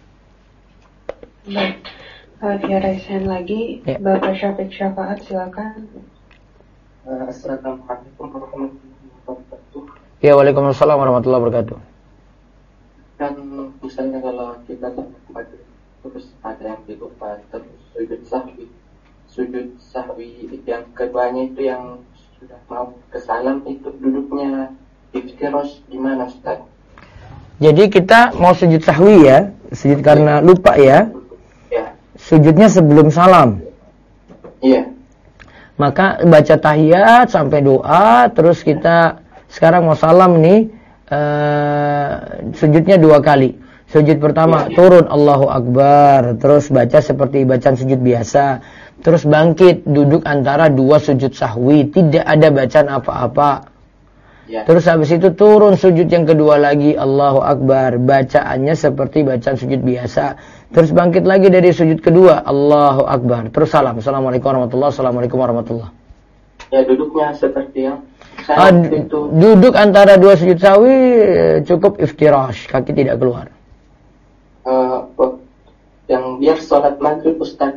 Baik. Via raise lagi, ya. Bapak Syafiq Syafaat, silakan. Assalamualaikum warahmatullahi wabarakatuh. Ya, waalaikumsalam warahmatullahi wabarakatuh. Kan misalnya kalau kita bagi terus ada yang dilupa, terus sujud sahwi yang keduanya itu yang sudah mau ke salam itu duduknya iftirash gimana Ustaz? Jadi kita mau sujud sahwi ya, sujud karena lupa ya. Sujudnya sebelum salam. Iya. Maka baca tahiyat sampai doa, terus kita sekarang mau salam nih, sujudnya 2 kali. Sujud pertama turun Allahu Akbar, terus baca seperti bacaan sujud biasa, terus bangkit duduk antara 2 sujud sahwi, tidak ada bacaan apa-apa. Ya. Terus habis itu turun sujud yang kedua lagi Allahu Akbar, bacaannya seperti bacaan sujud biasa. Terus bangkit lagi dari sujud kedua Allahu Akbar, terus salam. Assalamualaikum warahmatullahi wabarakatuh. Assalamualaikum warahmatullahi. Ya, duduknya seperti yang duduk antara 2 sujud sahwi cukup iftirash, kaki tidak keluar. Yang biar sholat maghrib Ustaz.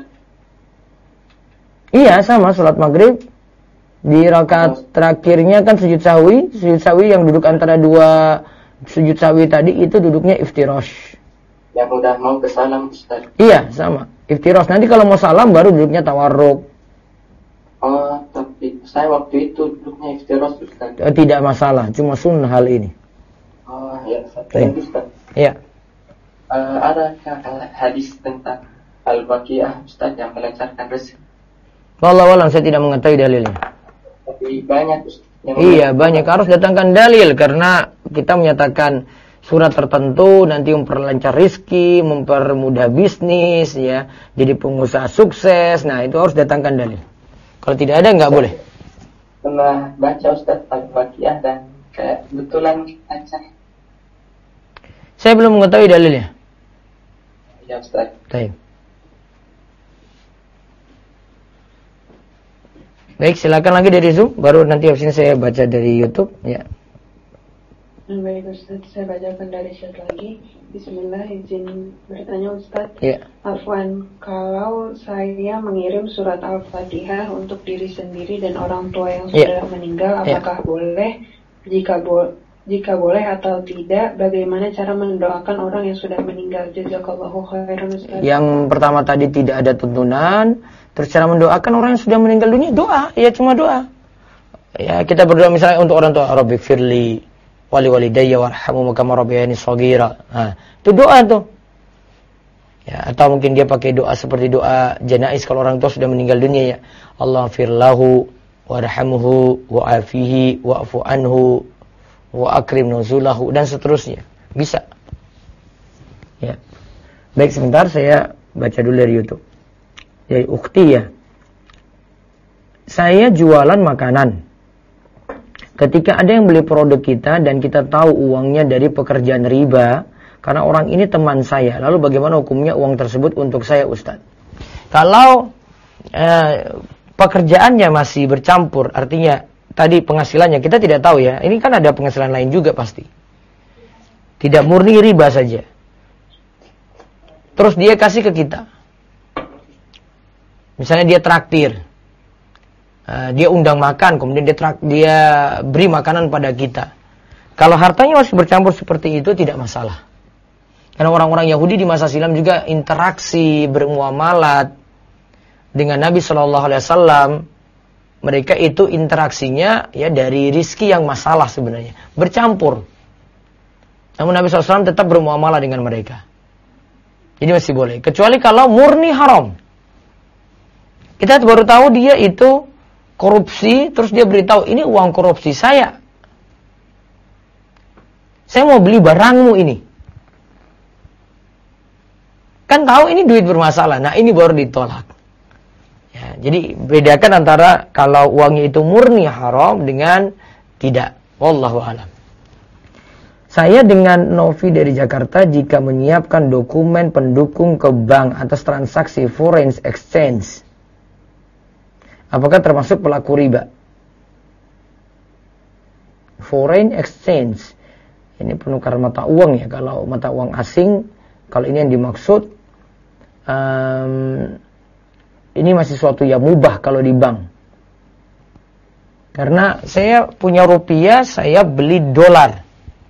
Iya, sama sholat maghrib. Di rakaat terakhirnya kan sujud sahwi yang duduk antara 2 sujud sahwi tadi itu duduknya iftirash. Yang udah mau ke salam Ustaz. Iya, sama. Iftirash. Nanti kalau mau salam baru duduknya tawarruk. Oh, tapi saya waktu itu duduknya iftirash Ustaz. Tidak masalah, cuma sunnah hal ini. Oh, ya, Ustaz. Iya. Adakah hadis tentang al-baqiyah Ustaz yang melancarkan rezeki? Wallahu a'lam, saya tidak mengetahui dalilnya. Tapi banyak Ustaz. Iya, banyak. Harus datangkan dalil karena kita menyatakan surat tertentu nanti memperlancar rizki, mempermudah bisnis ya, jadi pengusaha sukses. Nah, itu harus datangkan dalil. Kalau tidak ada nggak boleh. Pernah baca Ustaz al-baqiyah dan kebetulan lancar. Saya belum mengetahui dalilnya. Ya Ustaz. Baik, silakan lagi dari Zoom, baru nanti habis ini saya baca dari YouTube ya. Assalamualaikum warahmatullahi wabarakatuh. Assalamualaikum warahmatullahi wabarakatuh. Assalamualaikum warahmatullahi wabarakatuh. Assalamualaikum warahmatullahi wabarakatuh. Assalamualaikum warahmatullahi wabarakatuh. Baik, silakan lagi dari Zoom, baru nanti habis ini saya baca dari YouTube ya. Baik Ustaz, saya bacakan dari chat lagi. Bismillah, izin bertanya Ustaz. Ya. Afwan, kalau saya mengirim surat Al-Fatihah untuk diri sendiri dan orang tua yang sudah meninggal, apakah boleh? Jika boleh atau tidak, bagaimana cara mendoakan orang yang sudah meninggal? Jazakallahu khairan Ustaz. Yang pertama tadi tidak ada tuntunan. Terus cara mendoakan orang yang sudah meninggal dunia, doa. Ya cuma doa. Ya kita berdoa misalnya untuk orang tua, Rabbi firli wali walidayya warhamhum kama rabbayani shaghira. Nah, itu doa tuh. Ya, atau mungkin dia pakai doa seperti doa janaiz kalau orang tua sudah meninggal dunia ya. Allah firlahu warhamhu wa'afihi wa'fu anhu wa akrim nuzulahu dan seterusnya. Bisa. Ya. Baik, sebentar saya baca dulu dari YouTube. Dari Ukti ya. Saya jualan makanan. Ketika ada yang beli produk kita dan kita tahu uangnya dari pekerjaan riba, karena orang ini teman saya, lalu bagaimana hukumnya uang tersebut untuk saya Ustaz? Kalau pekerjaannya masih bercampur, artinya tadi penghasilannya kita tidak tahu ya, ini kan ada penghasilan lain juga pasti. Tidak murni riba saja. Terus dia kasih ke kita. Misalnya dia traktir. Dia undang makan, kemudian dia beri makanan pada kita. Kalau hartanya masih bercampur seperti itu tidak masalah. Karena orang-orang Yahudi di masa silam juga interaksi bermuamalat dengan Nabi Shallallahu Alaihi Wasallam. Mereka itu interaksinya ya dari rizki yang masalah sebenarnya bercampur. Namun Nabi SAW tetap bermuamalah dengan mereka. Jadi masih boleh. Kecuali kalau murni haram. Kita baru tahu dia itu korupsi, terus dia beritahu, ini uang korupsi saya. Saya mau beli barangmu ini. Kan tahu ini duit bermasalah. Nah ini baru ditolak. Ya, jadi bedakan antara kalau uangnya itu murni haram dengan tidak. Wallahu a'lam. Saya dengan Novi dari Jakarta jika menyiapkan dokumen pendukung ke bank atas transaksi foreign exchange, apakah termasuk pelaku riba? Foreign exchange. Ini penukar mata uang ya. Kalau mata uang asing, kalau ini yang dimaksud, ini masih suatu yang mubah kalau di bank. Karena saya punya rupiah, saya beli dolar.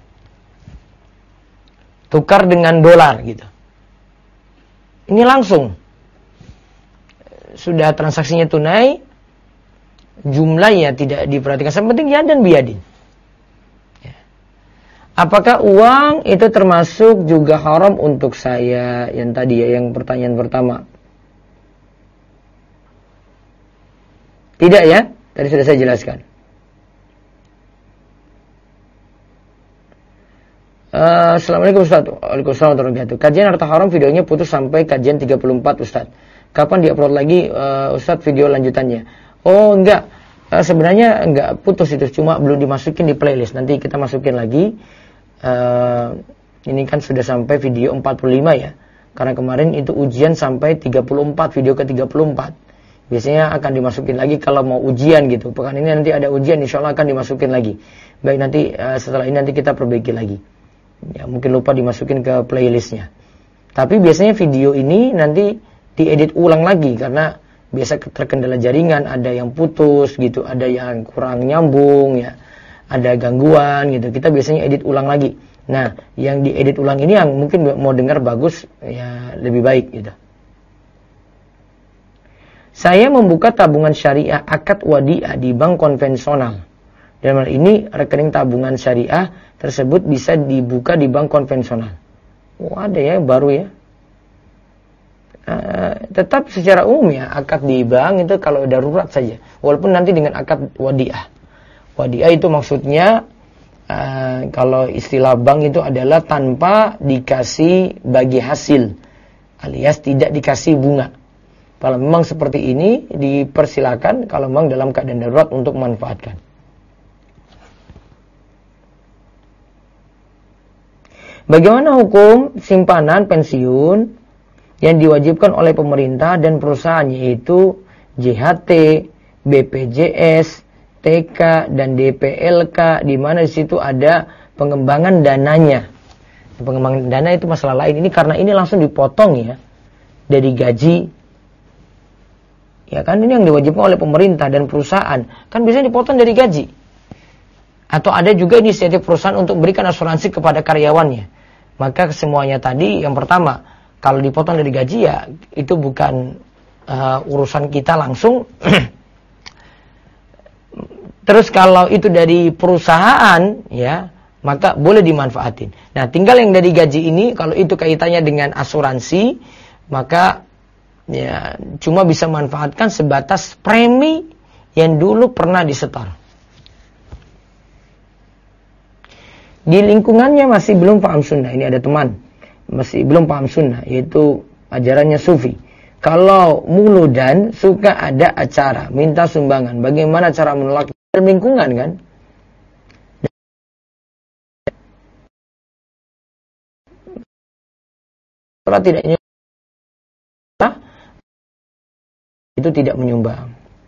Tukar dengan dolar gitu. Ini langsung. Sudah transaksinya tunai, jumlahnya tidak diperhatikan. Yang penting ya dan biadin. Ya. Apakah uang itu termasuk juga haram untuk saya? Yang tadi ya, yang pertanyaan pertama. Tidak ya? Tadi sudah saya jelaskan. Assalamualaikum Ustaz. Waalaikumsalam warahmatullahi wabarakatuh. Kajian harta haram videonya putus sampai kajian 34 Ustaz. Kapan diupload lagi Ustaz video lanjutannya? Oh enggak, sebenarnya enggak putus itu, cuma belum dimasukin di playlist. Nanti kita masukin lagi. Ini kan sudah sampai video 45 ya. Karena kemarin itu ujian sampai 34, video ke 34. Biasanya akan dimasukin lagi kalau mau ujian gitu. Pekan ini nanti ada ujian, insya Allah akan dimasukin lagi. Baik, nanti setelah ini nanti kita perbaiki lagi. Ya mungkin lupa dimasukin ke playlistnya. Tapi biasanya video ini nanti diedit ulang lagi karena biasa terkendala jaringan, ada yang putus gitu, ada yang kurang nyambung ya, ada gangguan gitu. Kita biasanya edit ulang lagi. Nah, yang diedit ulang ini yang mungkin mau dengar bagus ya lebih baik gitu. Saya membuka tabungan syariah akad wadiah di bank konvensional. Dalam hal ini rekening tabungan syariah tersebut bisa dibuka di bank konvensional. Oh, ada ya baru ya. Tetap secara umum ya akad di bank itu kalau darurat saja. Walaupun nanti dengan akad wadiah. Wadiah itu maksudnya kalau istilah bank itu adalah tanpa dikasih bagi hasil, alias tidak dikasih bunga. Kalau memang seperti ini dipersilakan kalau memang dalam keadaan darurat untuk memanfaatkan. Bagaimana hukum simpanan pensiun yang diwajibkan oleh pemerintah dan perusahaan, yaitu JHT, BPJS, TK, dan DPLK, di mana di situ ada pengembangan dananya. Pengembangan dana itu masalah lain. Ini karena ini langsung dipotong ya dari gaji. Ya kan ini yang diwajibkan oleh pemerintah dan perusahaan. Kan biasanya dipotong dari gaji. Atau ada juga inisiatif perusahaan untuk memberikan asuransi kepada karyawannya. Maka semuanya tadi yang pertama, kalau dipotong dari gaji ya itu bukan urusan kita langsung. Terus kalau itu dari perusahaan ya, maka boleh dimanfaatin. Nah, tinggal yang dari gaji ini kalau itu kaitannya dengan asuransi, maka ya cuma bisa manfaatkan sebatas premi yang dulu pernah disetor. Di lingkungannya masih belum paham sunnah. Ini ada teman masih belum paham sunnah, yaitu ajarannya sufi. Kalau muludan suka ada acara minta sumbangan, bagaimana cara menolak dalam lingkungan kan? Kalau tidak nyumbang, itu tidak menyumbang.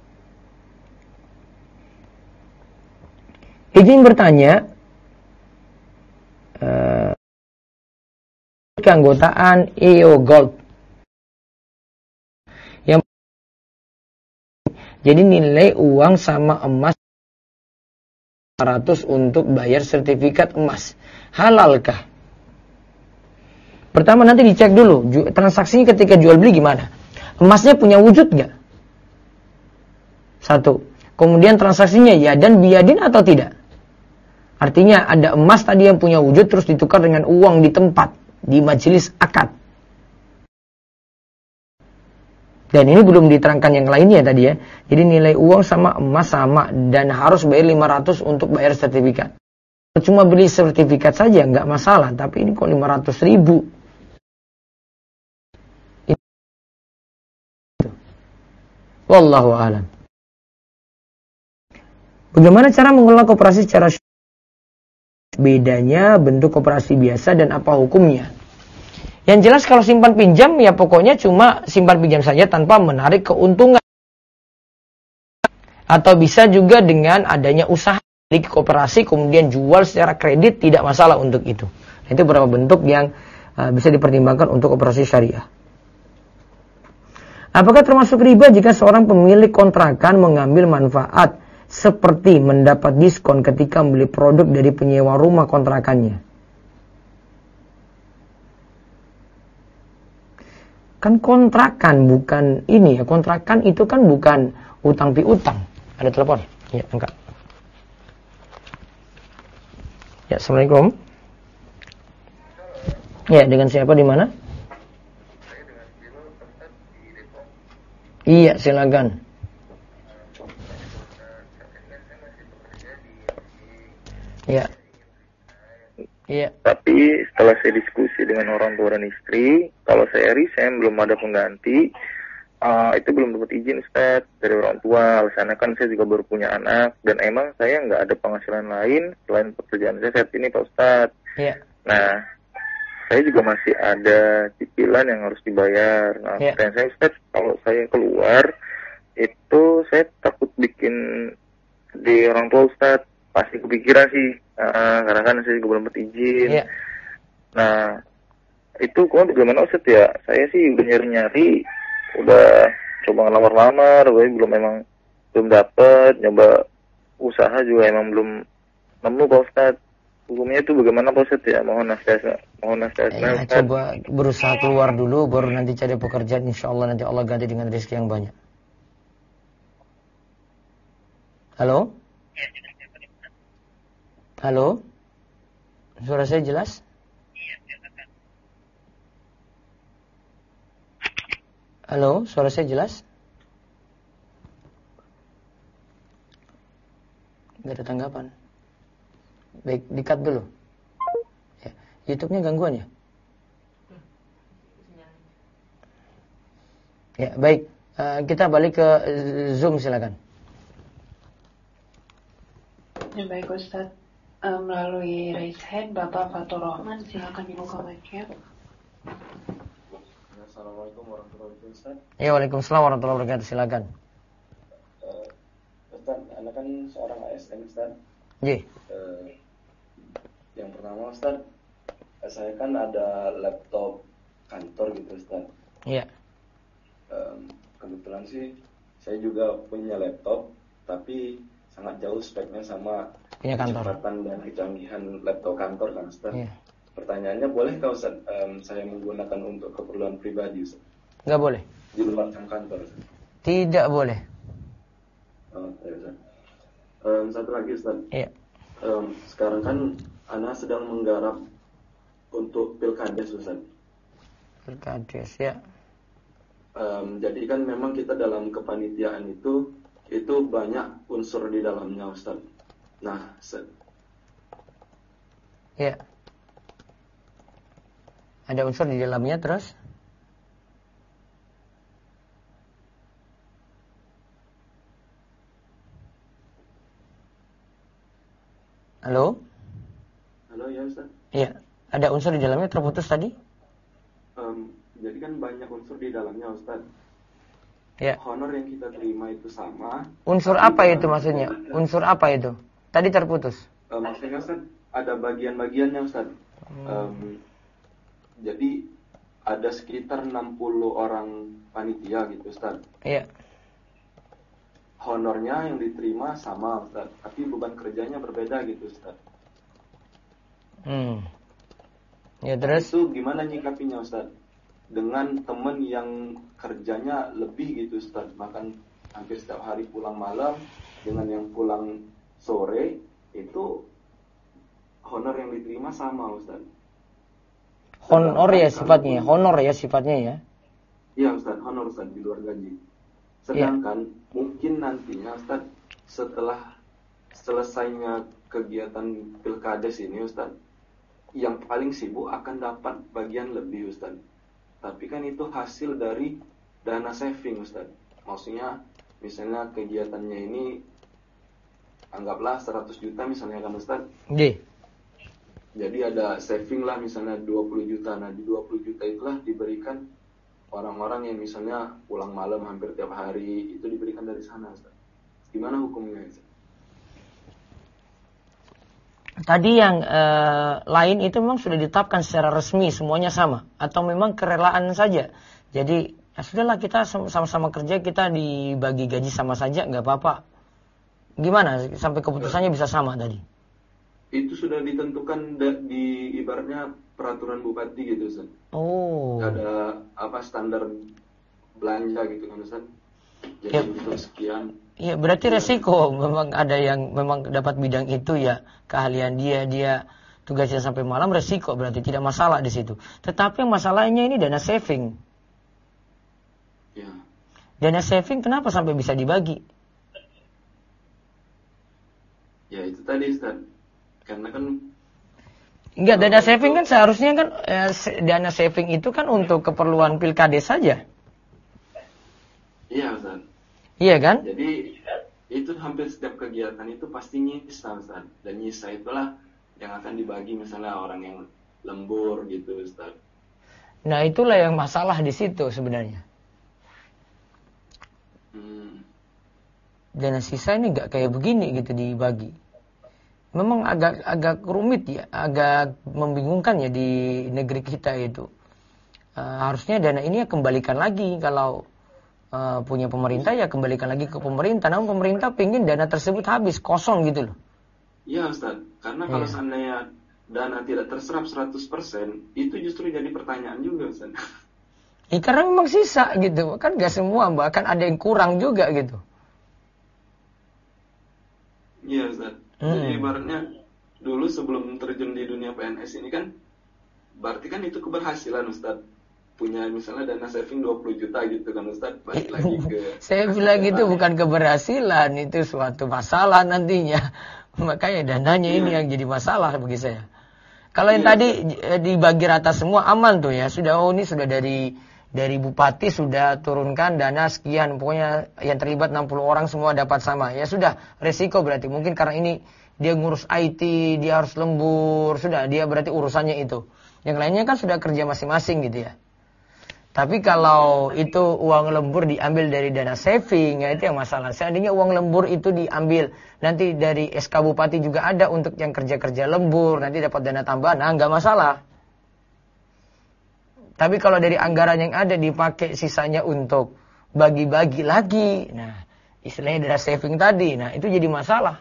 Izin bertanya, keanggotaan EO Gold yang jadi nilai uang sama emas 100 untuk bayar sertifikat emas, halalkah? Pertama nanti dicek dulu transaksinya ketika jual beli gimana, emasnya punya wujud nggak? Satu. Kemudian transaksinya ya dan biadin atau tidak? Artinya ada emas tadi yang punya wujud terus ditukar dengan uang di tempat, di majelis akad. Dan ini belum diterangkan yang lainnya tadi ya. Jadi nilai uang sama emas sama dan harus bayar 500 untuk bayar sertifikat. Cuma beli sertifikat saja nggak masalah, tapi ini kok 500.000. Wallahu a'lam. Bagaimana cara mengelola koperasi secara bedanya bentuk koperasi biasa dan apa hukumnya? Yang jelas kalau simpan pinjam ya pokoknya cuma simpan pinjam saja tanpa menarik keuntungan. Atau bisa juga dengan adanya usaha di koperasi kemudian jual secara kredit, tidak masalah untuk itu. Itu beberapa bentuk yang bisa dipertimbangkan untuk koperasi syariah. Apakah termasuk riba jika seorang pemilik kontrakan mengambil manfaat seperti mendapat diskon ketika membeli produk dari penyewa rumah kontrakannya? Kan kontrakan bukan ini ya, kontrakan itu kan bukan utang piutang. Ada telepon? Ya, angkat. Ya, Assalamualaikum. Ya, dengan siapa di mana? Saya dengan Bimo, tempat di Depok. Iya, silakan. Iya. Iya. Tapi setelah saya diskusi dengan orang tua dan istri, kalau saya resign belum ada pengganti, itu belum dapat izin Ustaz dari orang tua. Alasannya kan saya juga baru punya anak dan emang saya nggak ada penghasilan lain selain pekerjaan saya saat ini Pak Ustaz. Iya. Nah, saya juga masih ada cicilan yang harus dibayar. Nah, dan saya Ustaz, kalau saya keluar itu saya takut bikin di orang tua Ustaz. Pasti kepikiran sih, karena kan saya juga belum dapat izin. Yeah. Nah, itu kok bagaimana Ustaz ya? Saya sih udah nyari-nyari, udah coba ngelamar-lamar, belum dapet, nyoba usaha juga emang belum nemu Pak Ustaz. Hukumnya itu bagaimana Pak Ustaz ya? Mohon nasihat. Ya, coba berusaha keluar dulu, baru nanti cari pekerjaan. Insya Allah nanti Allah ganti dengan rezeki yang banyak. Halo? Halo? Suara saya jelas? Halo, suara saya jelas? Gak ada tanggapan. Baik, di-cut dulu. Ya. YouTube-nya gangguan ya? Ya, baik. Kita balik ke Zoom, silakan. Ya, baik Ustaz. Melalui raise hand Bapak Fatur Rahman, silakan dibuka mic-nya. Assalamualaikum warahmatullahi wabarakatuh Ustaz. Ya, waalaikumsalam warahmatullahi wabarakatuh, silakan. Ustaz, Anda kan seorang ASN Ustaz. Iya. Yang pertama Ustaz, saya kan ada laptop kantor gitu Ustaz. Iya. Kebetulan sih saya juga punya laptop, tapi sangat jauh speknya sama Punya kantor. kecepatan dan kecanggihan laptop kantor kan Ustaz. Iya. Pertanyaannya, bolehkah Ustaz saya menggunakan untuk keperluan pribadi Ustaz? Nggak boleh. Di luar jam kantor Ustaz? Tidak boleh. Oh, ya Ustaz. Satu lagi Ustaz. Iya. Sekarang kan Ana sedang menggarap untuk Pilkades Ustaz. Pilkades ya. Jadi kan memang kita dalam kepanitiaan itu banyak unsur di dalamnya Ustaz. Nah, Iya. Ada unsur di dalamnya terus? Halo? halo ya Ustaz. Iya. Ada unsur di dalamnya terputus tadi? Jadi kan banyak unsur di dalamnya Ustaz. Iya. Honor yang kita terima itu sama. Unsur apa itu maksudnya? Unsur apa itu? Tadi terputus. Maksudnya Ustaz, ada bagian-bagiannya Ustaz. Jadi ada sekitar 60 orang panitia gitu Ustaz. Iya. Honornya yang diterima sama Ustaz, tapi beban kerjanya berbeda gitu Ustaz. Ya terus? Itu gimana nyikapinya Ustaz? Dengan teman yang kerjanya lebih gitu Ustaz, makan hampir setiap hari pulang malam, dengan yang pulang sore, itu honor yang diterima sama Ustaz. Honor ya sifatnya, honor ya sifatnya ya. Iya Ustaz, honor Ustaz di luar gaji. Sedangkan mungkin nantinya Ustaz, setelah selesainya kegiatan Pilkades ini Ustaz, yang paling sibuk akan dapat bagian lebih Ustaz. Tapi kan itu hasil dari dana saving Ustaz. Maksudnya misalnya kegiatannya ini anggaplah 100 juta misalnya kan Ustaz. Iya. Jadi ada saving lah misalnya 20 juta. Nah di 20 juta itulah diberikan orang-orang yang misalnya pulang malam hampir tiap hari, itu diberikan dari sana Ustaz. Gimana hukumnya Ustaz? Tadi yang lain itu memang sudah ditetapkan secara resmi semuanya sama atau memang kerelaan saja. Jadi ya sudahlah kita sama-sama kerja, kita dibagi gaji sama saja nggak apa-apa. Gimana sampai keputusannya bisa sama tadi? Itu sudah ditentukan di ibaratnya peraturan bupati gitu Ustaz. Oh. Ada apa standar belanja gitu kan Ustaz. Jadi Ya. untuk sekian. Iya, berarti resiko memang ada yang memang dapat bidang itu ya, keahlian dia tugasnya sampai malam, resiko berarti tidak masalah di situ. Tetapi yang masalahnya ini dana saving. Ya. Dana saving kenapa sampai bisa dibagi? Ya itu tadi Ustaz. Karena kan Enggak, dana saving kan seharusnya kan dana saving itu kan untuk keperluan pilkades saja. iya Ustaz. Iya kan? Jadi itu hampir setiap kegiatan itu pasti nyisa Ustaz. Dan nyisa itulah yang akan dibagi misalnya orang yang lembur gitu Ustaz. Nah, itulah yang masalah di situ sebenarnya. Dana sisa ini enggak kayak begini gitu dibagi. Memang agak rumit ya, agak membingungkan ya di negeri kita itu. Harusnya dana ini ya kembalikan lagi kalau punya pemerintah ya kembalikan lagi ke pemerintah. Namun pemerintah pengen dana tersebut habis, kosong gitu loh. Iya Ustaz, karena kalau seandainya dana tidak terserap 100%, itu justru jadi pertanyaan juga Ustaz. Karena memang sisa gitu, kan gak semua bahkan ada yang kurang juga gitu. Iya Ustaz, jadi ibaratnya dulu sebelum terjun di dunia PNS ini kan, berarti kan itu keberhasilan Ustaz. Punya misalnya dana saving 20 juta gitu kan Ustaz, balik lagi ke... Saya bilang itu bukan keberhasilan, itu suatu masalah nantinya. Makanya dananya ini yang jadi masalah bagi saya. Kalau yang tadi dibagi rata semua aman tuh ya, sudah ini sudah dari bupati sudah turunkan dana sekian, pokoknya yang terlibat 60 orang semua dapat sama. Ya sudah, resiko berarti mungkin karena ini dia ngurus IT, dia harus lembur, sudah dia berarti urusannya itu. Yang lainnya kan sudah kerja masing-masing gitu ya. Tapi kalau itu uang lembur diambil dari dana saving, ya itu yang masalah. Seandainya uang lembur itu diambil nanti dari SK Bupati juga ada untuk yang kerja-kerja lembur, nanti dapat dana tambahan, nah nggak masalah. Tapi kalau dari anggaran yang ada dipakai sisanya untuk bagi-bagi lagi, nah istilahnya dana saving tadi, nah itu jadi masalah.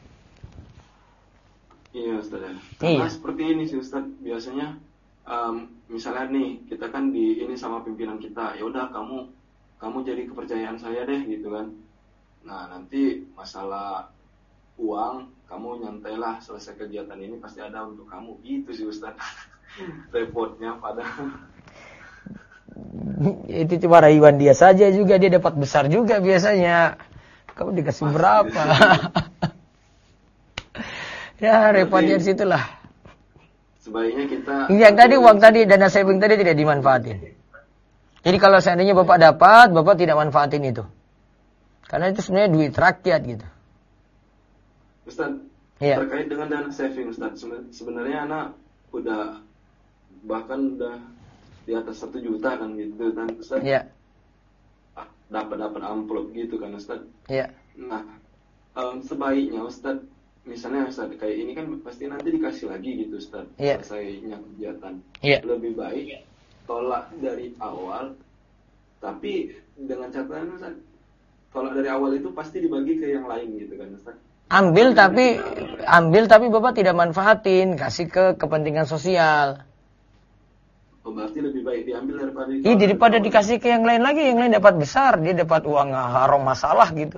Iya Ustaz. Karena seperti ini sih Ustaz, biasanya misalnya nih kita kan ini sama pimpinan kita, ya udah kamu jadi kepercayaan saya deh gitu kan. Nah nanti masalah uang kamu nyantailah, selesai kegiatan ini pasti ada untuk kamu, gitu sih Ustaz. Repotnya pada itu cuma rayuan dia saja juga, dia dapat besar juga biasanya. Kamu dikasih berapa? Ya repotnya di situlah. Sebaiknya kita yang tadi uang tadi dana saving tadi tidak dimanfaatin. Jadi kalau seandainya Bapak dapat, Bapak tidak manfaatin itu. Karena itu sebenarnya duit rakyat gitu. Ustaz, terkait dengan dana saving Ustaz, sebenarnya anak bahkan udah di atas 1 juta kan gitu kan Ustaz. Iya. Dapat amplop gitu kan Ustaz. Iya. Nah, sebaiknya Ustaz, misalnya Ustaz kayak ini kan pasti nanti dikasih lagi gitu Ustaz, selesainya kegiatan. Lebih baik tolak dari awal, tapi dengan catatan Ustaz, tolak dari awal itu pasti dibagi ke yang lain gitu kan Ustaz. Ambil tapi Bapak tidak manfaatin, kasih ke kepentingan sosial. Oh, berarti lebih baik diambil daripada dikasih ke yang lain lagi, yang lain dapat besar, dia dapat uang haram masalah gitu.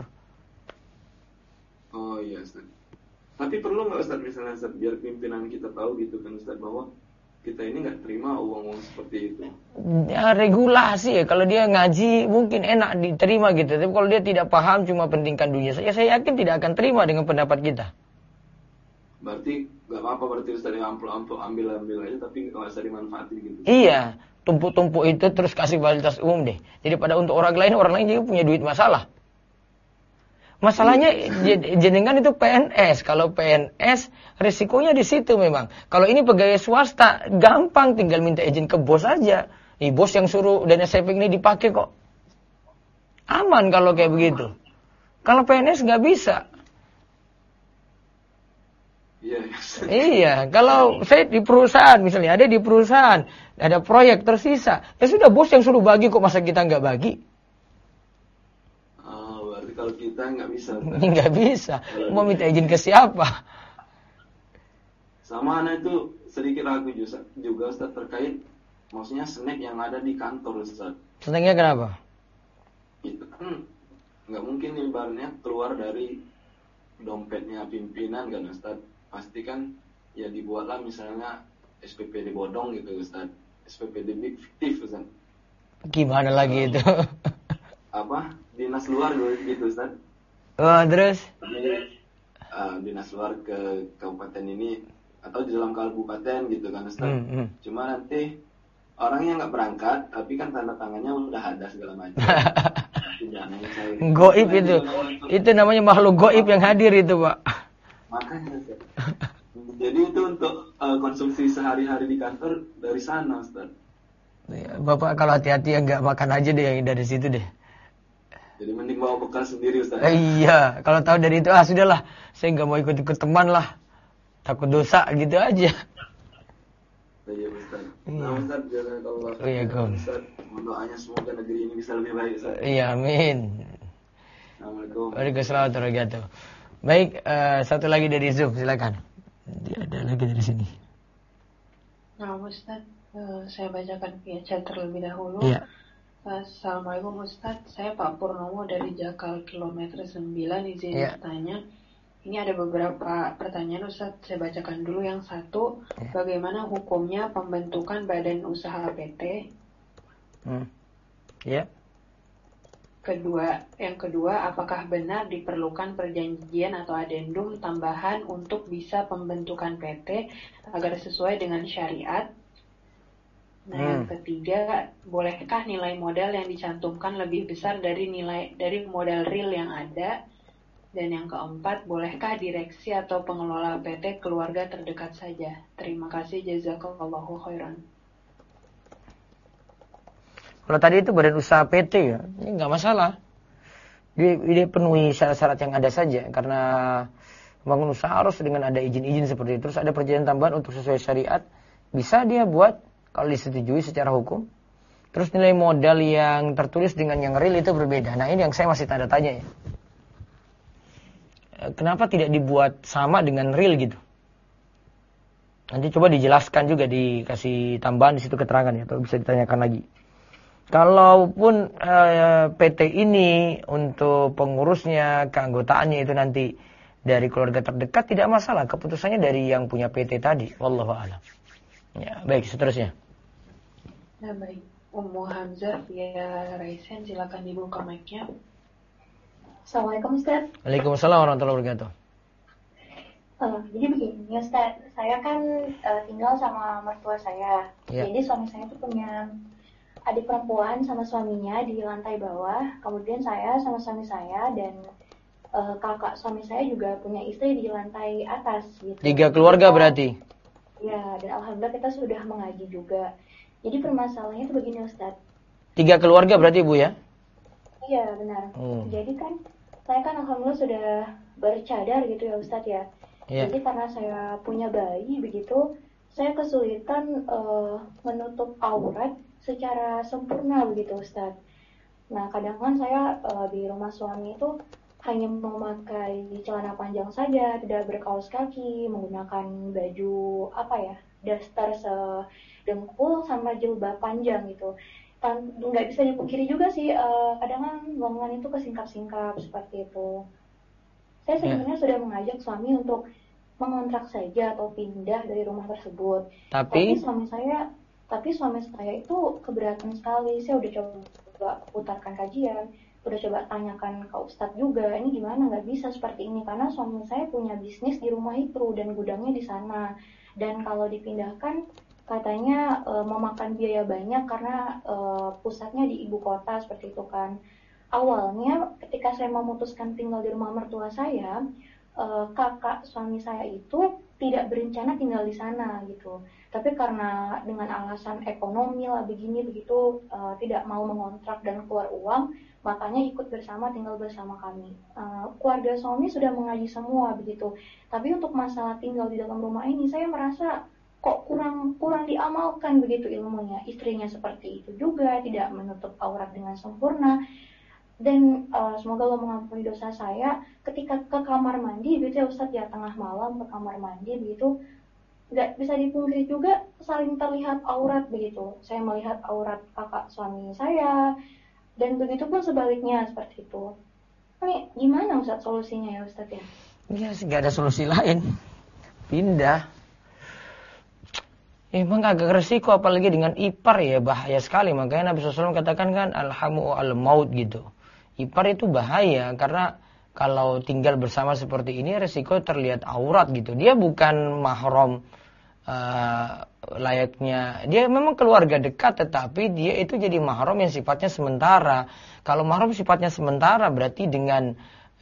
Oh iya Ustaz. Tapi perlu nggak Ustaz misalnya Ustaz, biar pimpinan kita tahu gitu kan Ustaz, bahwa kita ini nggak terima uang-uang seperti itu? Ya regulasi ya, kalau dia ngaji mungkin enak diterima gitu. Tapi kalau dia tidak paham cuma pentingkan dunia saja, saya yakin tidak akan terima dengan pendapat kita. Berarti nggak apa-apa berarti Ustaz, dari amplop ambil aja, tapi nggak usah dimanfaatin gitu. Iya, tumpuk-tumpuk itu terus kasih fasilitas umum deh. Jadi pada untuk orang lain juga punya duit masalah. Masalahnya jenengan itu PNS. Kalau PNS risikonya di situ memang. Kalau ini pegawai swasta gampang, tinggal minta izin ke bos aja. Bos yang suruh dana saving ini dipakai kok. Aman kalau kayak begitu. Kalau PNS nggak bisa. Iya, kalau saya di perusahaan misalnya, ada di perusahaan, ada proyek tersisa, ya sudah bos yang suruh bagi kok, masa kita nggak bagi? Kalau kita nggak bisa. Nggak bisa. Mau minta izin ke siapa? Sama anak itu sedikit ragu juga Ustaz, terkait maksudnya snack yang ada di kantor Ustaz. Snacknya kenapa? Itu kan nggak mungkin ibaratnya keluar dari dompetnya pimpinan kan Ustaz. Pasti kan ya dibuatlah misalnya SPPD bodong gitu Ustaz. SPPD fiktif Ustaz. Gimana lagi itu? Dinas luar gitu Ustaz. Terus? Dinas luar ke kabupaten ini atau di dalam kabupaten gitu kan Ustaz. Cuma nanti orangnya nggak berangkat, tapi kan tanda tangannya udah ada segala macam. Goib itu namanya makhluk goib yang hadir itu Pak. Makanya Ustaz. Jadi itu untuk konsumsi sehari-hari di kantor dari sana Ustaz. Bapak kalau hati-hati ya nggak makan aja deh yang dari situ deh. Jadi mending bawa bekal sendiri Ustaz. Iya, kalau tahu dari itu sudahlah, saya nggak mau ikut-ikut teman lah, takut dosa gitu aja. Iya Ustaz. Nah Ustaz, jazakallah. Iya Ustaz, doanya semoga negeri ini bisa lebih baik Ustaz. Iya, amin. Assalamualaikum. Waalaikumsalam warahmatullahi wabarakatuh. Baik, satu lagi dari Zoom, silakan. Ada lagi dari sini. Nah Ustaz, saya bacakan via chat terlebih dahulu. Iya. Assalamualaikum Ustadz, saya Pak Purnomo dari Jakal kilometer 9, izin bertanya. Ini ada beberapa pertanyaan Ustadz, saya bacakan dulu. Yang satu, bagaimana hukumnya pembentukan badan usaha PT? Yang kedua, apakah benar diperlukan perjanjian atau adendum tambahan untuk bisa pembentukan PT agar sesuai dengan syariat? Nah, yang ketiga, bolehkah nilai modal yang dicantumkan lebih besar dari modal real yang ada? Dan yang keempat, bolehkah direksi atau pengelola PT keluarga terdekat saja? Terima kasih, jazakallahu khairan. Kalau tadi itu badan usaha PT ya, ini nggak masalah. Dia penuhi syarat-syarat yang ada saja. Karena bangun usaha harus dengan ada izin-izin seperti itu. Terus ada perjanjian tambahan untuk sesuai syariat. Bisa dia buat kalau disetujui secara hukum. Terus nilai modal yang tertulis dengan yang real itu berbeda. Nah ini yang saya masih tanda tanya ya. Kenapa tidak dibuat sama dengan real gitu? Nanti coba dijelaskan juga, dikasih tambahan di situ keterangan ya, atau bisa ditanyakan lagi. Kalaupun PT ini untuk pengurusnya, keanggotaannya itu nanti dari keluarga terdekat tidak masalah, keputusannya dari yang punya PT tadi. Wallahu a'lam. Ya, baik, seterusnya. Nah, baik. Ummu Hamzah via Raisen, silakan dibuka mic-nya. Assalamualaikum Ustaz. Waalaikumsalam warahmatullahi wabarakatuh. Jadi begini Ustaz, saya kan tinggal sama mertua saya. Ya. Jadi suami saya itu punya adik perempuan sama suaminya di lantai bawah. Kemudian saya sama suami saya dan kakak suami saya juga punya istri di lantai atas gitu. 3 keluarga berarti? Ya, dan alhamdulillah kita sudah mengaji juga. Jadi permasalahannya itu begini Ustaz. 3 keluarga berarti Bu ya? Iya benar. Jadi kan saya kan alhamdulillah sudah bercadar gitu ya Ustaz ya. Yeah. Jadi karena saya punya bayi begitu, saya kesulitan menutup aurat secara sempurna begitu Ustaz. Nah kadang kan saya di rumah suami itu hanya memakai celana panjang saja, tidak berkaos kaki, menggunakan baju daster sedengkul sama jilbab panjang gitu. Nggak bisa dipungkiri juga sih, kadang kan lowongan itu kesingkap-singkap seperti itu. Saya sebenarnya sudah mengajak suami untuk mengontrak saja atau pindah dari rumah tersebut. Tapi suami saya itu keberatan sekali. Saya udah coba putarkan kajian, udah coba tanyakan ke Ustadz juga, ini gimana, nggak bisa seperti ini karena suami saya punya bisnis di rumah itu dan gudangnya di sana. Dan kalau dipindahkan katanya memakan biaya banyak karena pusatnya di ibu kota seperti itu kan. Awalnya ketika saya memutuskan tinggal di rumah mertua saya, kakak suami saya itu tidak berencana tinggal di sana gitu. Tapi karena dengan alasan ekonomi lah begini begitu tidak mau mengontrak dan keluar uang, makanya ikut bersama tinggal bersama kami. Keluarga suami sudah mengaji semua begitu. Tapi untuk masalah tinggal di dalam rumah ini saya merasa kok kurang diamalkan begitu ilmunya. Istrinya seperti itu juga, tidak menutup aurat dengan sempurna. Dan semoga Allah mengampuni dosa saya ketika ke kamar mandi gitu ya Ustadz ya, tengah malam ke kamar mandi begitu, nggak bisa dipungkiri juga saling terlihat aurat begitu. Saya melihat aurat kakak suami saya dan begitu pun sebaliknya seperti itu. Ini gimana Ustadz solusinya ya Ustadz ya? Ya nggak ada solusi lain, pindah. Emang agak resiko apalagi dengan ipar ya, bahaya sekali. Makanya Nabi SAW katakan kan alhamu al-maut gitu. Ipar itu bahaya karena kalau tinggal bersama seperti ini resiko terlihat aurat gitu. Dia bukan mahram layaknya. Dia memang keluarga dekat tetapi dia itu jadi mahram yang sifatnya sementara. Kalau mahram sifatnya sementara berarti dengan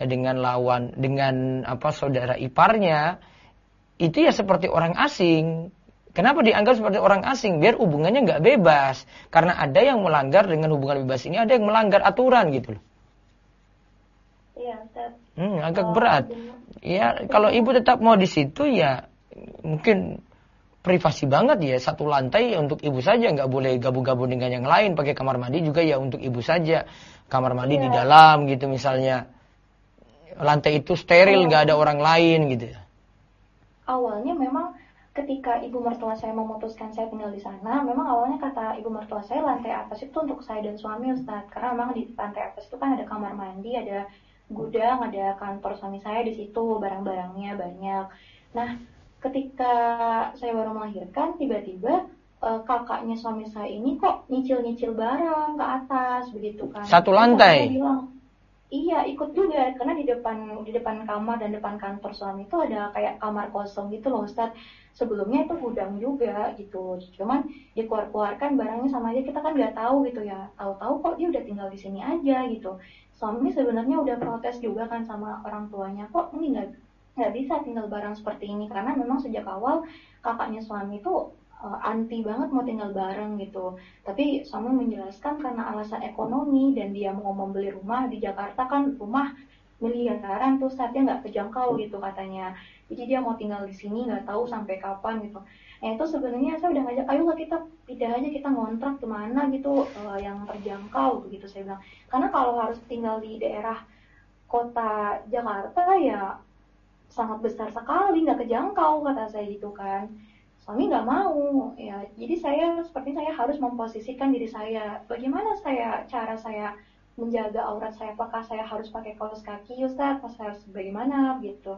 saudara iparnya itu ya seperti orang asing. Kenapa dianggap seperti orang asing? Biar hubungannya nggak bebas. Karena ada yang melanggar dengan hubungan bebas ini, ada yang melanggar aturan gitu loh. Iya, Ustaz. Agak berat. Ya, kalau ibu tetap mau di situ ya mungkin privasi banget ya, satu lantai untuk ibu saja, nggak boleh gabung-gabung dengan yang lain. Pakai kamar mandi juga ya untuk ibu saja. Kamar mandi di dalam gitu misalnya. Lantai itu steril, nggak ada orang lain gitu. Awalnya memang ketika ibu mertua saya memutuskan saya tinggal di sana, memang awalnya kata ibu mertua saya lantai atas itu untuk saya dan suami Ustadz. Karena memang di lantai atas itu kan ada kamar mandi, ada gudang, ada kantor suami saya di situ, barang-barangnya banyak. Nah, ketika saya baru melahirkan, tiba-tiba kakaknya suami saya ini kok nyicil-nyicil barang ke atas begitu kan. Satu lantai. Saya bilang, iya ikut juga karena di depan kamar dan depan kantor suami itu ada kayak kamar kosong gitu loh Ustadz. Sebelumnya itu gudang juga gitu, cuman dikeluarkan barangnya sama aja, kita kan nggak tahu gitu ya. Tahu-tahu kok dia udah tinggal di sini aja gitu. Suami sebenarnya udah protes juga kan sama orang tuanya, kok ini nggak bisa tinggal barang seperti ini, karena memang sejak awal kakaknya suami itu anti banget mau tinggal bareng gitu. Tapi suami menjelaskan karena alasan ekonomi dan dia mau membeli rumah di Jakarta kan rumah miliaran tuh saatnya nggak kejangkau gitu katanya. Jadi dia mau tinggal di sini nggak tahu sampai kapan gitu. Itu sebenarnya saya udah ngajak, ayo lah kita pindah aja, kita ngontrak kemana gitu yang terjangkau begitu saya bilang. Karena kalau harus tinggal di daerah kota Jakarta ya sangat besar sekali, nggak kejangkau kata saya gitu kan. Suami nggak mau ya, jadi saya harus memposisikan diri saya, bagaimana cara saya menjaga aurat saya, apakah saya harus pakai kaos kaki Ustaz, saya harus bagaimana gitu.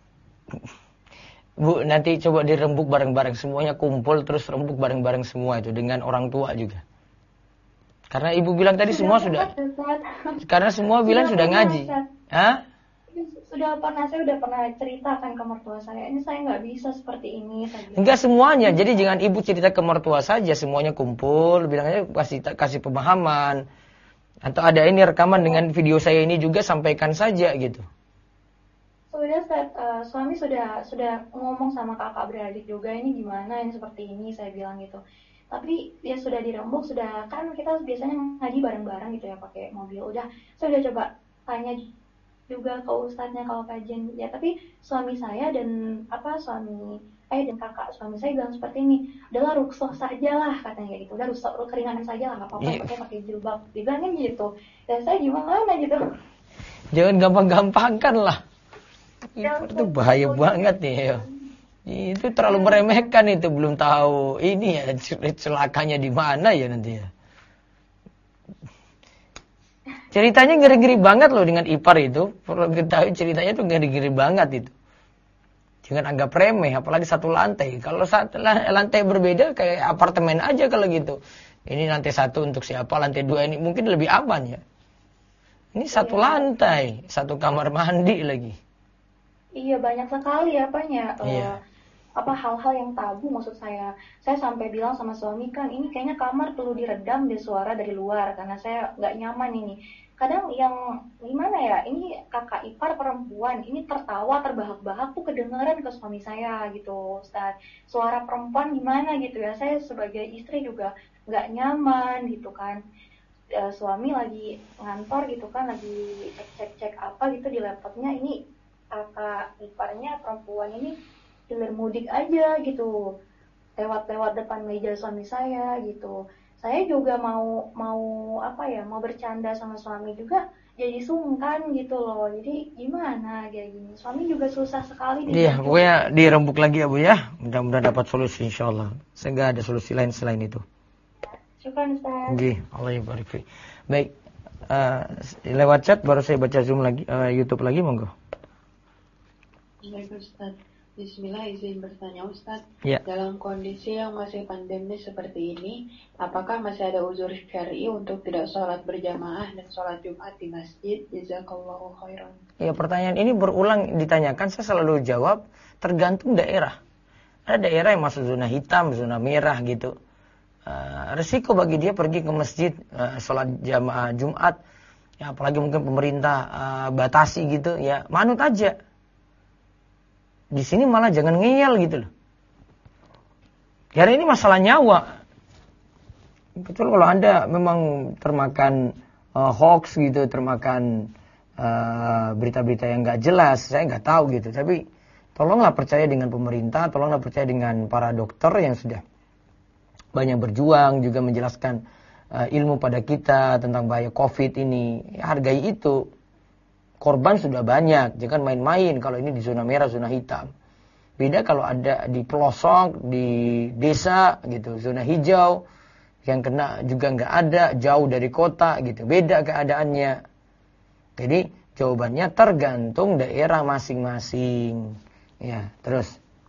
Bu, nanti coba dirembuk bareng-bareng, semuanya kumpul terus rembuk bareng-bareng semua itu dengan orang tua juga. Karena ibu bilang tadi semua sudah, karena semua bilang sudah ngaji. Hah? Saya udah pernah ceritakan ke mertua saya, ini saya nggak bisa seperti ini. Enggak semuanya, jadi jangan ibu cerita ke mertua saja, semuanya kumpul, bilang aja kasih pemahaman. Atau ada ini rekaman dengan video saya ini juga, sampaikan saja gitu. Suami sudah ngomong sama kakak beradik juga, ini gimana, ini seperti ini, saya bilang gitu. Tapi dia sudah dirembuk, sudah kan kita biasanya ngaji bareng-bareng gitu ya pakai mobil. Udah, saya udah coba tanya juga ke ustadznya kalau kajian ya, tapi suami saya dan dan kakak suami saya bilang seperti ini, udahlah rukhsah saja lah katanya gitu, udah rukhsah keringanan saja lah, nggak apa-apa pakai jilbab, dibilangin gitu. Dan saya gimana gitu, jangan gampang-gampangkan lah, itu bahaya banget nih ya. Itu terlalu meremehkan, itu belum tahu ini ya celakanya di mana ya nanti ya. Ceritanya ngeri-ngeri banget loh dengan ipar itu. Perlu ketahui ceritanya tuh ngeri-ngeri banget itu. Jangan anggap remeh, apalagi satu lantai. Kalau lantai berbeda kayak apartemen aja kalau gitu. Ini lantai 1 untuk siapa, lantai 2 ini mungkin lebih aman ya. Ini satu lantai, satu kamar mandi lagi. Iya, banyak sekali apanya. Iya. Hal-hal yang tabu maksud saya. Saya sampai bilang sama suami kan, ini kayaknya kamar perlu diredam deh suara dari luar karena saya nggak nyaman ini. Kadang yang gimana ya, ini kakak ipar perempuan, ini tertawa terbahak-bahak tuh kedengeran ke suami saya gitu, Ustaz. Suara perempuan gimana gitu ya, saya sebagai istri juga nggak nyaman gitu kan. Suami lagi ngantor gitu kan, lagi cek apa gitu di laptopnya, ini kakak iparnya perempuan ini hilir mudik aja gitu, lewat depan meja suami saya gitu. Saya juga mau bercanda sama suami juga jadi sungkan gitu loh. Jadi gimana kayak gini, suami juga susah sekali. Iya, pokoknya dirembuk lagi ya Bu ya. Mudah-mudahan dapat solusi insyaallah. Saya nggak ada solusi lain selain itu. Syukran Ustaz. Nggih, Allah yabarik fi. Baik, lewat chat baru saya baca Zoom lagi, YouTube lagi, monggo. Baik Ustaz. Bismillah, izin bertanya Ustaz. Ya. Dalam kondisi yang masih pandemi seperti ini, apakah masih ada uzur syar'i untuk tidak sholat berjamaah dan sholat Jumat di masjid? Jazakallahu khairan. Ya, pertanyaan ini berulang ditanyakan, saya selalu jawab tergantung daerah. Ada daerah yang masuk zona hitam, zona merah gitu. Resiko bagi dia pergi ke masjid, sholat jamaah Jumat, ya apalagi mungkin pemerintah batasi gitu, ya manut aja. Di sini malah jangan ngeyel gitu loh. Karena ini masalah nyawa. Betul, kalau Anda memang termakan hoax gitu, termakan berita-berita yang nggak jelas, saya nggak tahu gitu. Tapi tolonglah percaya dengan pemerintah, tolonglah percaya dengan para dokter yang sudah banyak berjuang juga menjelaskan ilmu pada kita tentang bahaya COVID ini. Hargai itu. Korban sudah banyak, jangan main-main kalau ini di zona merah, zona hitam. Beda kalau ada di pelosok, di desa gitu, zona hijau, yang kena juga nggak ada, jauh dari kota gitu. Beda keadaannya. Jadi jawabannya tergantung daerah masing-masing. Ya, terus.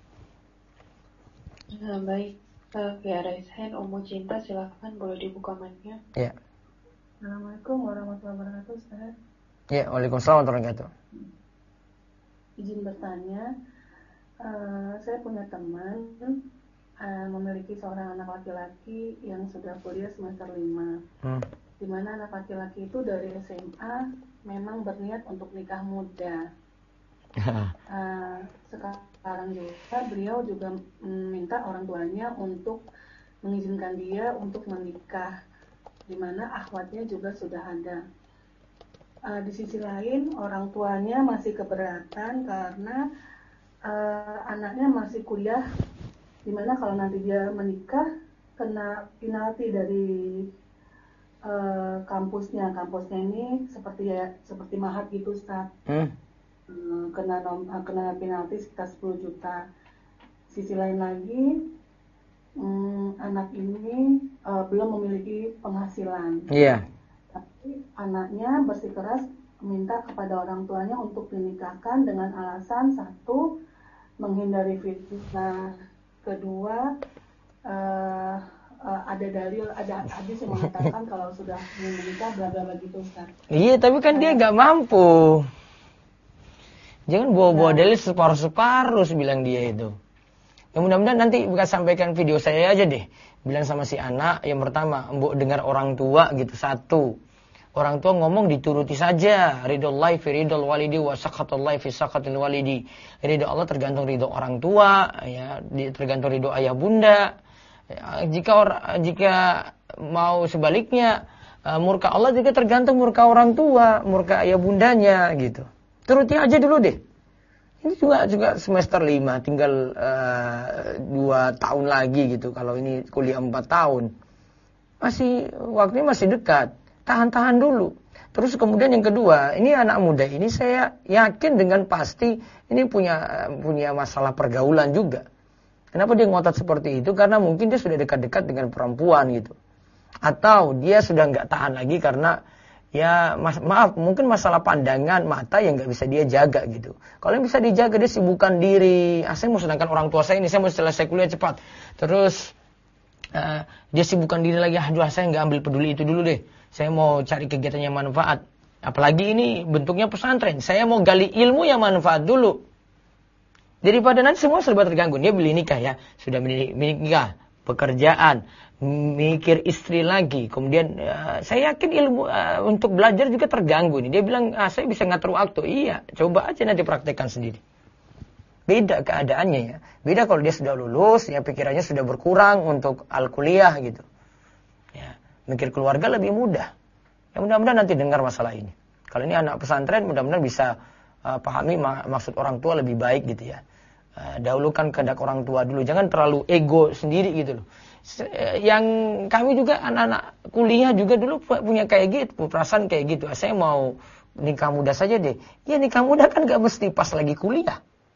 Baik, Via Raishan, Umu Cinta, silakan boleh dibuka mic-nya. Ya. Assalamualaikum warahmatullahi wabarakatuh, Ustaz. Ya, waalaikumsalam warahmatullahi wabarakatuh. Izin bertanya, saya punya teman memiliki seorang anak laki-laki yang sudah kuliah semester 5. Di mana anak laki-laki itu dari SMA memang berniat untuk nikah muda. Sekarang sekarang juga beliau juga minta orang tuanya untuk mengizinkan dia untuk menikah, di mana akhwatnya juga sudah ada. Di sisi lain orang tuanya masih keberatan karena anaknya masih kuliah, di mana kalau nanti dia menikah kena penalti dari kampusnya ini seperti mahat gitu, Ustaz. Kena penalti sekitar 10 juta. Sisi lain lagi, anak ini belum memiliki penghasilan. Iya. Tapi anaknya bersikeras minta kepada orang tuanya untuk dinikahkan dengan alasan satu, menghindari fitnah, kedua, ada dalil, ada hadis yang mengatakan kalau sudah menikah bla bla gitu, Ustaz. Iya, tapi kan dia nggak mampu. Jangan bawa-bawa dalil separuh-separuh, bilang dia itu. Ya mudah-mudahan nanti bisa sampaikan video saya aja deh. Bilang sama si anak, yang pertama, mbok dengar orang tua gitu, satu. Orang tua ngomong dituruti saja. Ridhollahi fi ridhol walidi wa sakhatullahi fi sakhatil walidi. Ridho Allah tergantung ridho orang tua, ya, tergantung ridho ayah bunda. Ya, jika mau sebaliknya, murka Allah juga tergantung murka orang tua, murka ayah bundanya gitu. Turuti aja dulu deh. Ini juga semester 5, tinggal 2 tahun lagi gitu. Kalau ini kuliah 4 tahun. Waktunya masih dekat. Tahan-tahan dulu. Terus kemudian yang kedua, ini anak muda ini saya yakin dengan pasti ini punya masalah pergaulan juga. Kenapa dia ngotot seperti itu? Karena mungkin dia sudah dekat-dekat dengan perempuan gitu. Atau dia sudah nggak tahan lagi karena ya maaf, mungkin masalah pandangan mata yang nggak bisa dia jaga gitu. Kalau yang bisa dijaga, dia sibukkan diri. Saya mau sedangkan orang tua saya ini, saya mau selesai kuliah cepat. Terus dia sibukkan diri lagi. Aduh, saya nggak ambil peduli itu dulu deh. Saya mau cari kegiatan yang manfaat. Apalagi ini bentuknya pesantren. Saya mau gali ilmu yang manfaat dulu. Daripada nanti semua serba terganggu. Dia beli nikah ya, sudah menikah, pekerjaan, mikir istri lagi. Kemudian saya yakin ilmu untuk belajar juga terganggu nih. Dia bilang, saya bisa ngatur waktu. Iya, coba aja nanti praktekkan sendiri. Beda keadaannya ya. Beda kalau dia sudah lulus, ya pikirannya sudah berkurang untuk al-kuliah gitu. Ya, mikir keluarga lebih mudah. Ya mudah-mudahan nanti dengar masalah ini. Kalau ini anak pesantren, mudah-mudahan bisa pahami maksud orang tua lebih baik gitu ya. Dahulukan kehendak orang tua dulu. Jangan terlalu ego sendiri gitu loh. Yang kami juga anak-anak kuliah juga dulu punya kayak gitu, perasaan kayak gitu. Saya mau nikah muda saja deh. Ya nikah muda kan gak mesti pas lagi kuliah.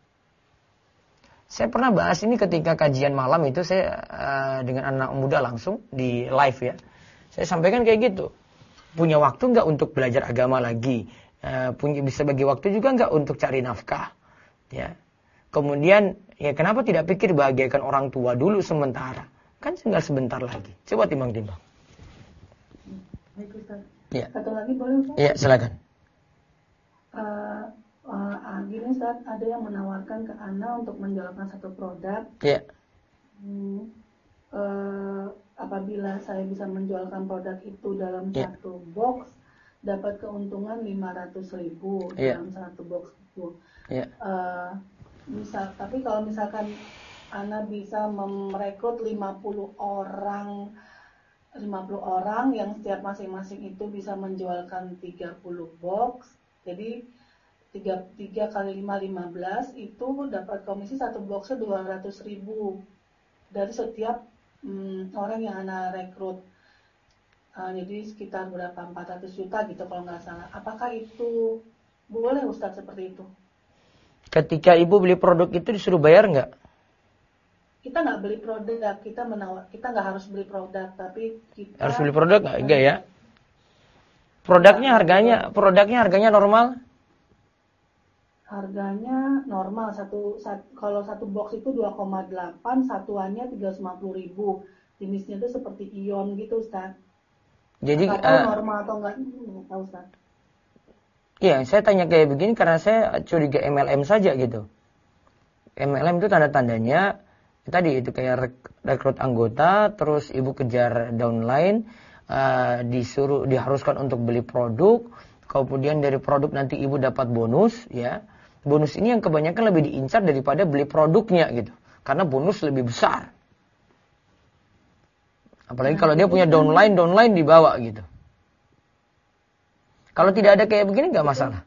Saya pernah bahas ini ketika kajian malam itu, saya dengan anak muda langsung di live ya. Saya sampaikan kayak gitu. Punya waktu nggak untuk belajar agama lagi? Bisa bagi waktu juga nggak untuk cari nafkah? Ya. Kemudian ya kenapa tidak pikir bahagiakan orang tua dulu sementara? Kan tinggal sebentar lagi. Coba timbang-timbang. Baik, Ustaz. Ya. Satu lagi boleh, Ustaz? Ya, silakan. Gini, Ustaz, ada yang menawarkan ke Ana untuk menjualkan satu produk. Ya. Apabila saya bisa menjualkan produk itu dalam satu box, dapat keuntungan 500.000 dalam satu box itu. Tapi kalau misalkan Ana bisa merekrut 50 orang yang setiap masing-masing itu bisa menjualkan 30 box, jadi 3 kali 5, 15, itu dapat komisi satu boxnya 200.000 dari setiap orang yang Ana rekrut. Jadi sekitar berapa, 400 juta gitu kalau nggak salah. Apakah itu boleh, Ustadz, seperti itu? Ketika ibu beli produk itu disuruh bayar nggak? Kita nggak beli produk, kita nggak harus beli produk, tapi kita harus beli produk nggak? Enggak ya. Produknya harganya normal? Harganya normal, kalau satu box itu 2,8, satuannya 350.000. Jenisnya itu seperti ion gitu, Ustaz. Jadi normal atau enggak tahu, Ustaz. Iya, saya tanya kayak begini karena saya curiga MLM saja gitu. MLM itu tanda-tandanya tadi itu kayak rekrut anggota, terus ibu kejar downline, diharuskan untuk beli produk, kemudian dari produk nanti ibu dapat bonus, ya. Bonus ini yang kebanyakan lebih diincar daripada beli produknya gitu. Karena bonus lebih besar. Apalagi kalau dia punya downline dibawa gitu. Kalau tidak ada kayak begini nggak masalah.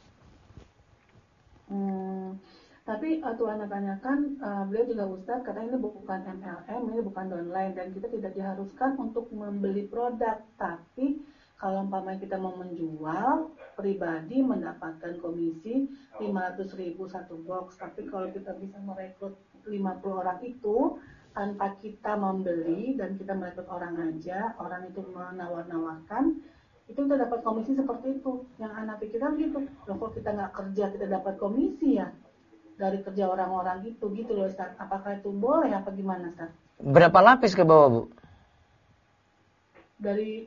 Tapi Tuhan tanyakan, beliau juga Ustaz, karena ini bukan MLM, ini bukan downline, dan kita tidak diharuskan untuk membeli produk. Tapi kalau umpamanya kita mau menjual, pribadi mendapatkan komisi 500.000 satu box. Tapi kalau kita bisa merekrut 50 orang itu, tanpa kita membeli dan kita merekrut orang aja, orang itu menawar-nawarkan, itu kita dapat komisi seperti itu. Yang anak pikiran gitu, loh kok kita nggak kerja kita dapat komisi ya dari kerja orang-orang gitu loh Ustaz. Apakah itu boleh apa gimana Ustaz? Berapa lapis ke bawah Bu? Dari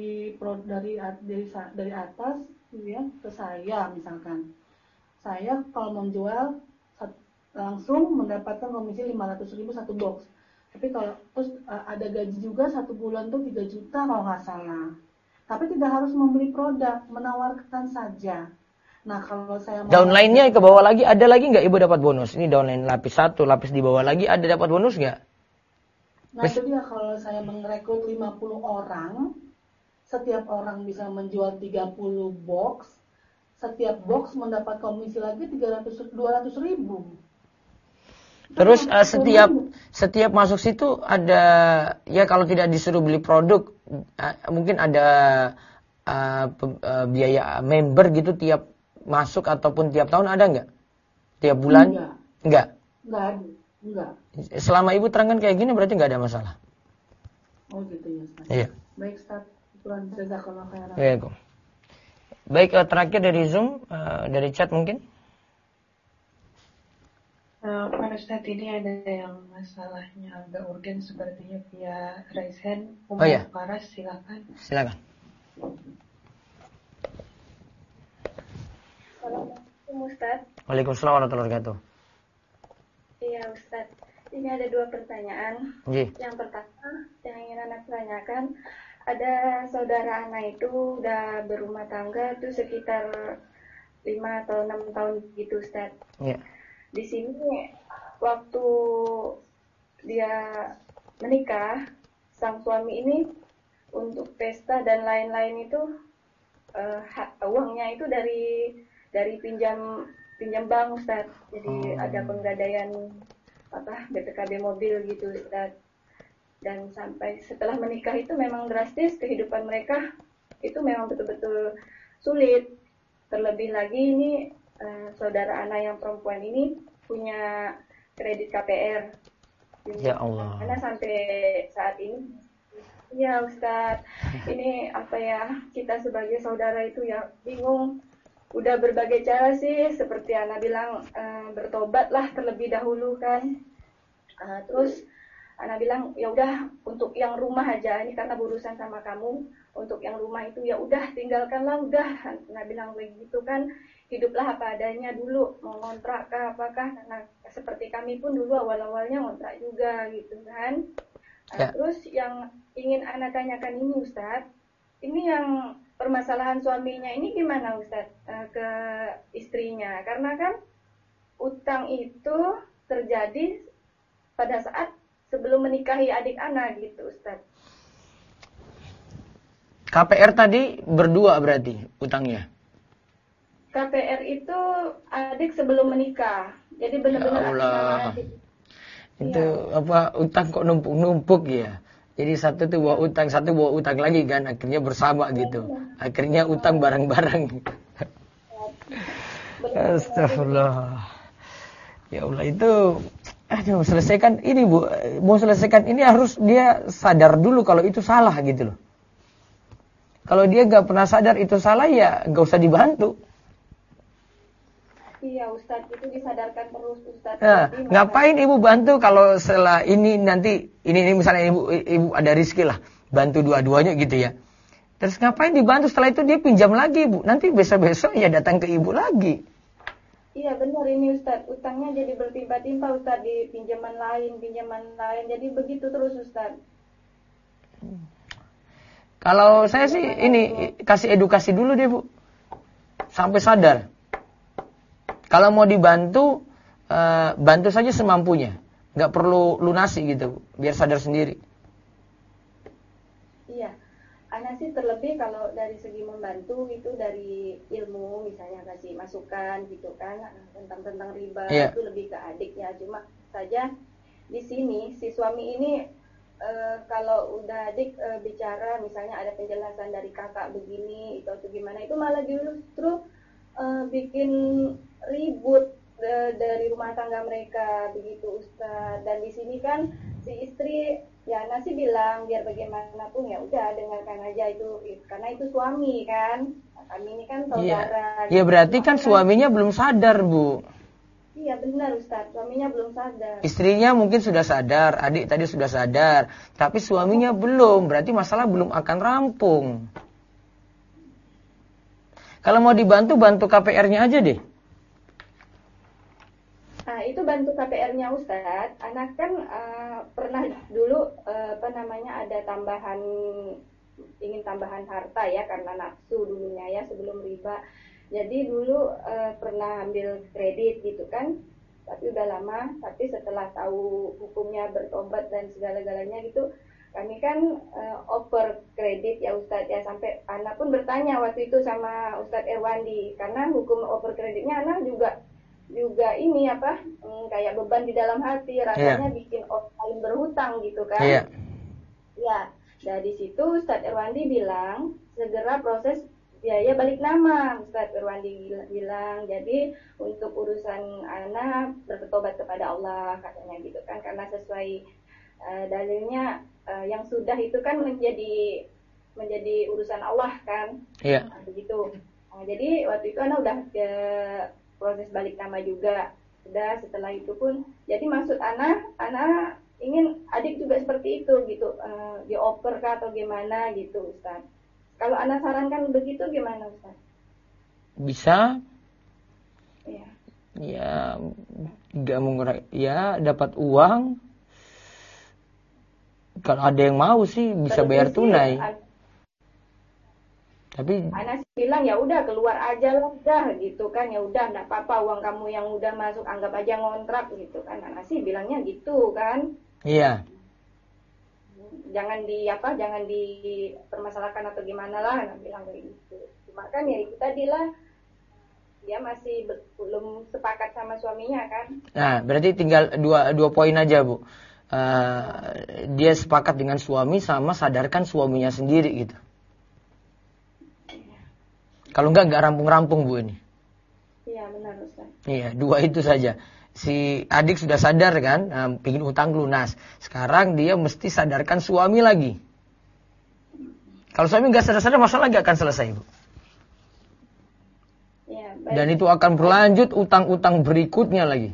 atas ya ke saya misalkan. Saya kalau menjual langsung mendapatkan komisi 500.000 satu box. Tapi kalau terus ada gaji juga 1 bulan tuh 3 juta kalau nggak salah. Tapi tidak harus membeli produk, menawarkan saja. Nah kalau saya downline-nya ke bawah lagi, ada lagi nggak Ibu dapat bonus? Ini downline lapis 1, lapis di bawah lagi, ada dapat bonus nggak? Nah itu dia, kalau saya merekrut 50 orang, setiap orang bisa menjual 30 box, setiap box mendapat komisi lagi 200.000. Terus setiap masuk situ ada, ya kalau tidak disuruh beli produk, mungkin ada biaya member gitu tiap masuk ataupun tiap tahun, ada nggak? Tiap bulan? Enggak. Enggak. Selama Ibu terangkan kayak gini berarti nggak ada masalah. Oh gitu ya Ustaz. Iya. Baik Ustaz, jazakallahu khairan. Iya. Baik, terakhir dari Zoom, dari chat mungkin. Pak Ustadz, ini ada yang masalahnya agak urgen sepertinya via raise hand. Paras, silakan. Silakan. Assalamualaikum Ustaz. Waalaikumsalam warahmatullahi wabarakatuh. Iya Ustaz, ini ada 2 pertanyaan. Yang pertama yang ingin anak tanyakan, ada saudara anak itu udah berumah tangga tuh sekitar 5 atau 6 tahun gitu Ustaz. Iya. Di sini waktu dia menikah, sang suami ini untuk pesta dan lain-lain itu uangnya itu dari pinjam bank Ustaz. Jadi ada penggadaian BPKB mobil gitu Ustaz. Dan sampai setelah menikah itu memang drastis, kehidupan mereka itu memang betul-betul sulit. Terlebih lagi ini saudara anak yang perempuan ini punya kredit KPR. Ya Allah. Karena sampai saat ini, ya Ustaz, ini kita sebagai saudara itu ya bingung. Udah berbagai cara sih, seperti Ana bilang, bertobatlah terlebih dahulu kan. Terus Ana bilang ya udah untuk yang rumah aja, ini karena berurusan sama kamu, untuk yang rumah itu ya udah tinggalkanlah udah. Ana bilang begitu kan, hiduplah apa adanya dulu, mau ngontrak kah apakah, karena seperti kami pun dulu awal-awalnya ngontrak juga gitu kan. Terus yang ingin Ana tanyakan ini Ustadz, ini yang permasalahan suaminya ini gimana Ustadz ke istrinya, karena kan utang itu terjadi pada saat sebelum menikahi adik anak gitu Ustadz. KPR tadi berdua berarti utangnya? KPR itu adik sebelum menikah. Jadi benar-benar adik. Itu utang kok numpuk-numpuk ya. Jadi satu tuh bawa utang, satu bawa utang lagi kan, akhirnya bersama gitu. Akhirnya utang bareng-bareng. Astagfirullah. Ya Allah, itu selesaikan ini Bu. Mau selesaikan ini harus dia sadar dulu kalau itu salah gitu loh. Kalau dia gak pernah sadar itu salah, ya gak usah dibantu. Iya Ustaz, itu disadarkan terus Ustaz. Nah, ngapain Ibu bantu kalau setelah ini nanti, ini misalnya Ibu ada rezeki lah, bantu dua-duanya gitu ya. Terus ngapain dibantu, setelah itu dia pinjam lagi Bu. Nanti besok-besok ya datang ke Ibu lagi. Iya benar ini Ustaz, utangnya jadi bertimpa-timpa Ustaz, di pinjaman lain, jadi begitu terus Ustaz. Kalau saya sih ini kasih edukasi dulu deh Bu, sampai sadar. Kalau mau dibantu, bantu saja semampunya. Nggak perlu lunasi gitu, biar sadar sendiri. Iya, Ana sih terlebih kalau dari segi membantu itu dari ilmu, misalnya kasih masukan gitu kan, tentang riba, itu lebih ke adik ya. Cuma saja di sini si suami ini kalau udah adik bicara, misalnya ada penjelasan dari kakak begini, itu gimana, itu malah justru bikin ribut dari rumah tangga mereka begitu Ustaz. Dan di sini kan si istri ya Nasi bilang biar bagaimanapun ya udah dengarkan aja itu karena itu suami kan, kami ini kan saudara. Iya berarti kan suaminya belum sadar Bu. Iya benar Ustaz, suaminya belum sadar. Istrinya mungkin sudah sadar, adik tadi sudah sadar, tapi suaminya belum, berarti masalah belum akan rampung. Kalau mau dibantu, bantu KPR-nya aja deh. Nah, itu bantu KPR-nya Ustadz. Anak kan pernah dulu ada tambahan, ingin tambahan harta ya karena nafsu dulunya ya sebelum riba. Jadi dulu pernah ambil kredit gitu kan, tapi udah lama. Tapi setelah tahu hukumnya bertobat dan segala-galanya gitu, kami kan over kredit ya Ustadz ya, sampai Ana pun bertanya waktu itu sama Ustadz Erwandi karena hukum over kreditnya Ana juga ini kayak beban di dalam hati, rasanya bikin orang berhutang gitu kan. Ya, dari situ Ustadz Erwandi bilang segera proses biaya balik nama. Ustadz Erwandi bilang jadi untuk urusan Ana bertobat kepada Allah katanya gitu kan, karena sesuai dalilnya yang sudah itu kan menjadi urusan Allah kan. Nah, begitu. Nah, jadi waktu itu Ana udah proses balik nama juga. Udah setelah itu pun jadi maksud Ana ingin adik juga seperti itu gitu, dioper kah atau gimana gitu Ustaz. Kalau Ana sarankan begitu gimana Ustaz? Bisa. Ya nggak mengurangi, ya dapat uang. Kalau ada yang mau sih bisa bayar tunai. Tapi Ana bilang ya udah keluar aja lah udah gitu kan, ya udah enggak apa-apa uang kamu yang udah masuk anggap aja ngontrak gitu kan. Ana sih bilangnya gitu kan. Iya. Jangan dipermasalahkan atau gimana lah, Ana bilang kayak gitu. Cuma kan ya itu tadi lah, dia masih belum sepakat sama suaminya kan. Nah, berarti tinggal dua poin aja, Bu. Dia sepakat dengan suami sama sadarkan suaminya sendiri gitu. Kalau enggak rampung-rampung Bu ini. Iya benar Ustaz. Iya, dua itu saja. Si adik sudah sadar kan, pingin utang lunas. Sekarang dia mesti sadarkan suami lagi. Kalau suami enggak sadar-sadar masalah enggak akan selesai Bu. Ya, dan itu akan berlanjut utang-utang berikutnya lagi.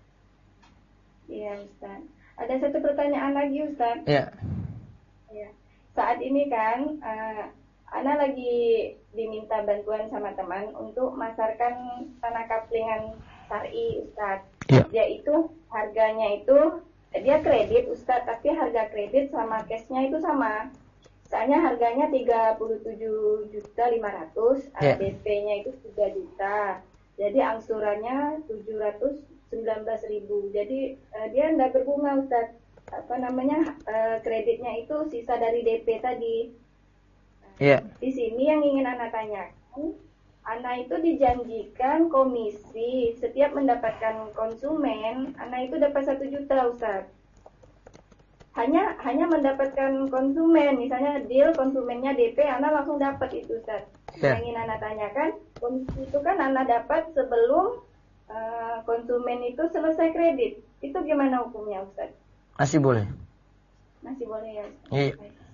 Iya Ustaz. Ada satu pertanyaan lagi Ustaz. Iya. Ya. Saat ini kan Ana lagi diminta bantuan sama teman untuk masarkan tanah kaplingan syar'i Ustaz. Ya. Dia itu harganya itu dia kredit Ustaz, tapi harga kredit sama cashnya itu sama. Soalnya harganya 37.500.000, ya. DP-nya itu 3 juta. Jadi angsurannya 719.000. Jadi dia enggak berbunga Ustaz. Kreditnya itu sisa dari DP tadi. Iya. Di sini yang ingin Ana tanyakan, Ana itu dijanjikan komisi setiap mendapatkan konsumen, Ana itu dapat 1 juta Ustaz. Hanya mendapatkan konsumen, misalnya deal konsumennya DP, Ana langsung dapat itu Ustaz. Yang ingin Ana tanyakan, komisi itu kan Ana dapat sebelum konsumen itu selesai kredit. Itu gimana hukumnya Ustaz? Masih boleh. Masih boleh ya Ustaz? Iya.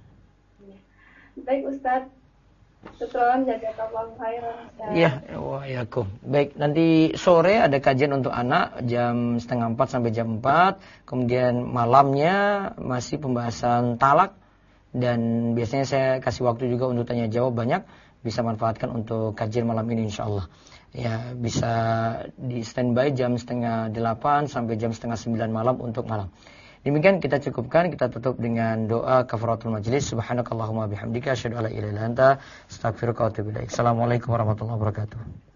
Baik Ustaz, syukron, jazakallahu khairan Ustaz. Iya, waalaikumsalam. Baik, nanti sore ada kajian untuk anak jam 3:30 sampai jam 4. Kemudian malamnya masih pembahasan talak. Dan biasanya saya kasih waktu juga untuk tanya jawab banyak. Bisa manfaatkan untuk kajian malam ini insyaAllah. Ya, bisa di standby jam 7:30 sampai jam 8:30 malam untuk malam. Demikian kita cukupkan, kita tutup dengan doa kafaratul majlis. Subhanakallahumma bihamdika asyhadu an la ilaha illa anta astaghfiruka wa atubu ilaik. Assalamualaikum warahmatullahi wabarakatuh.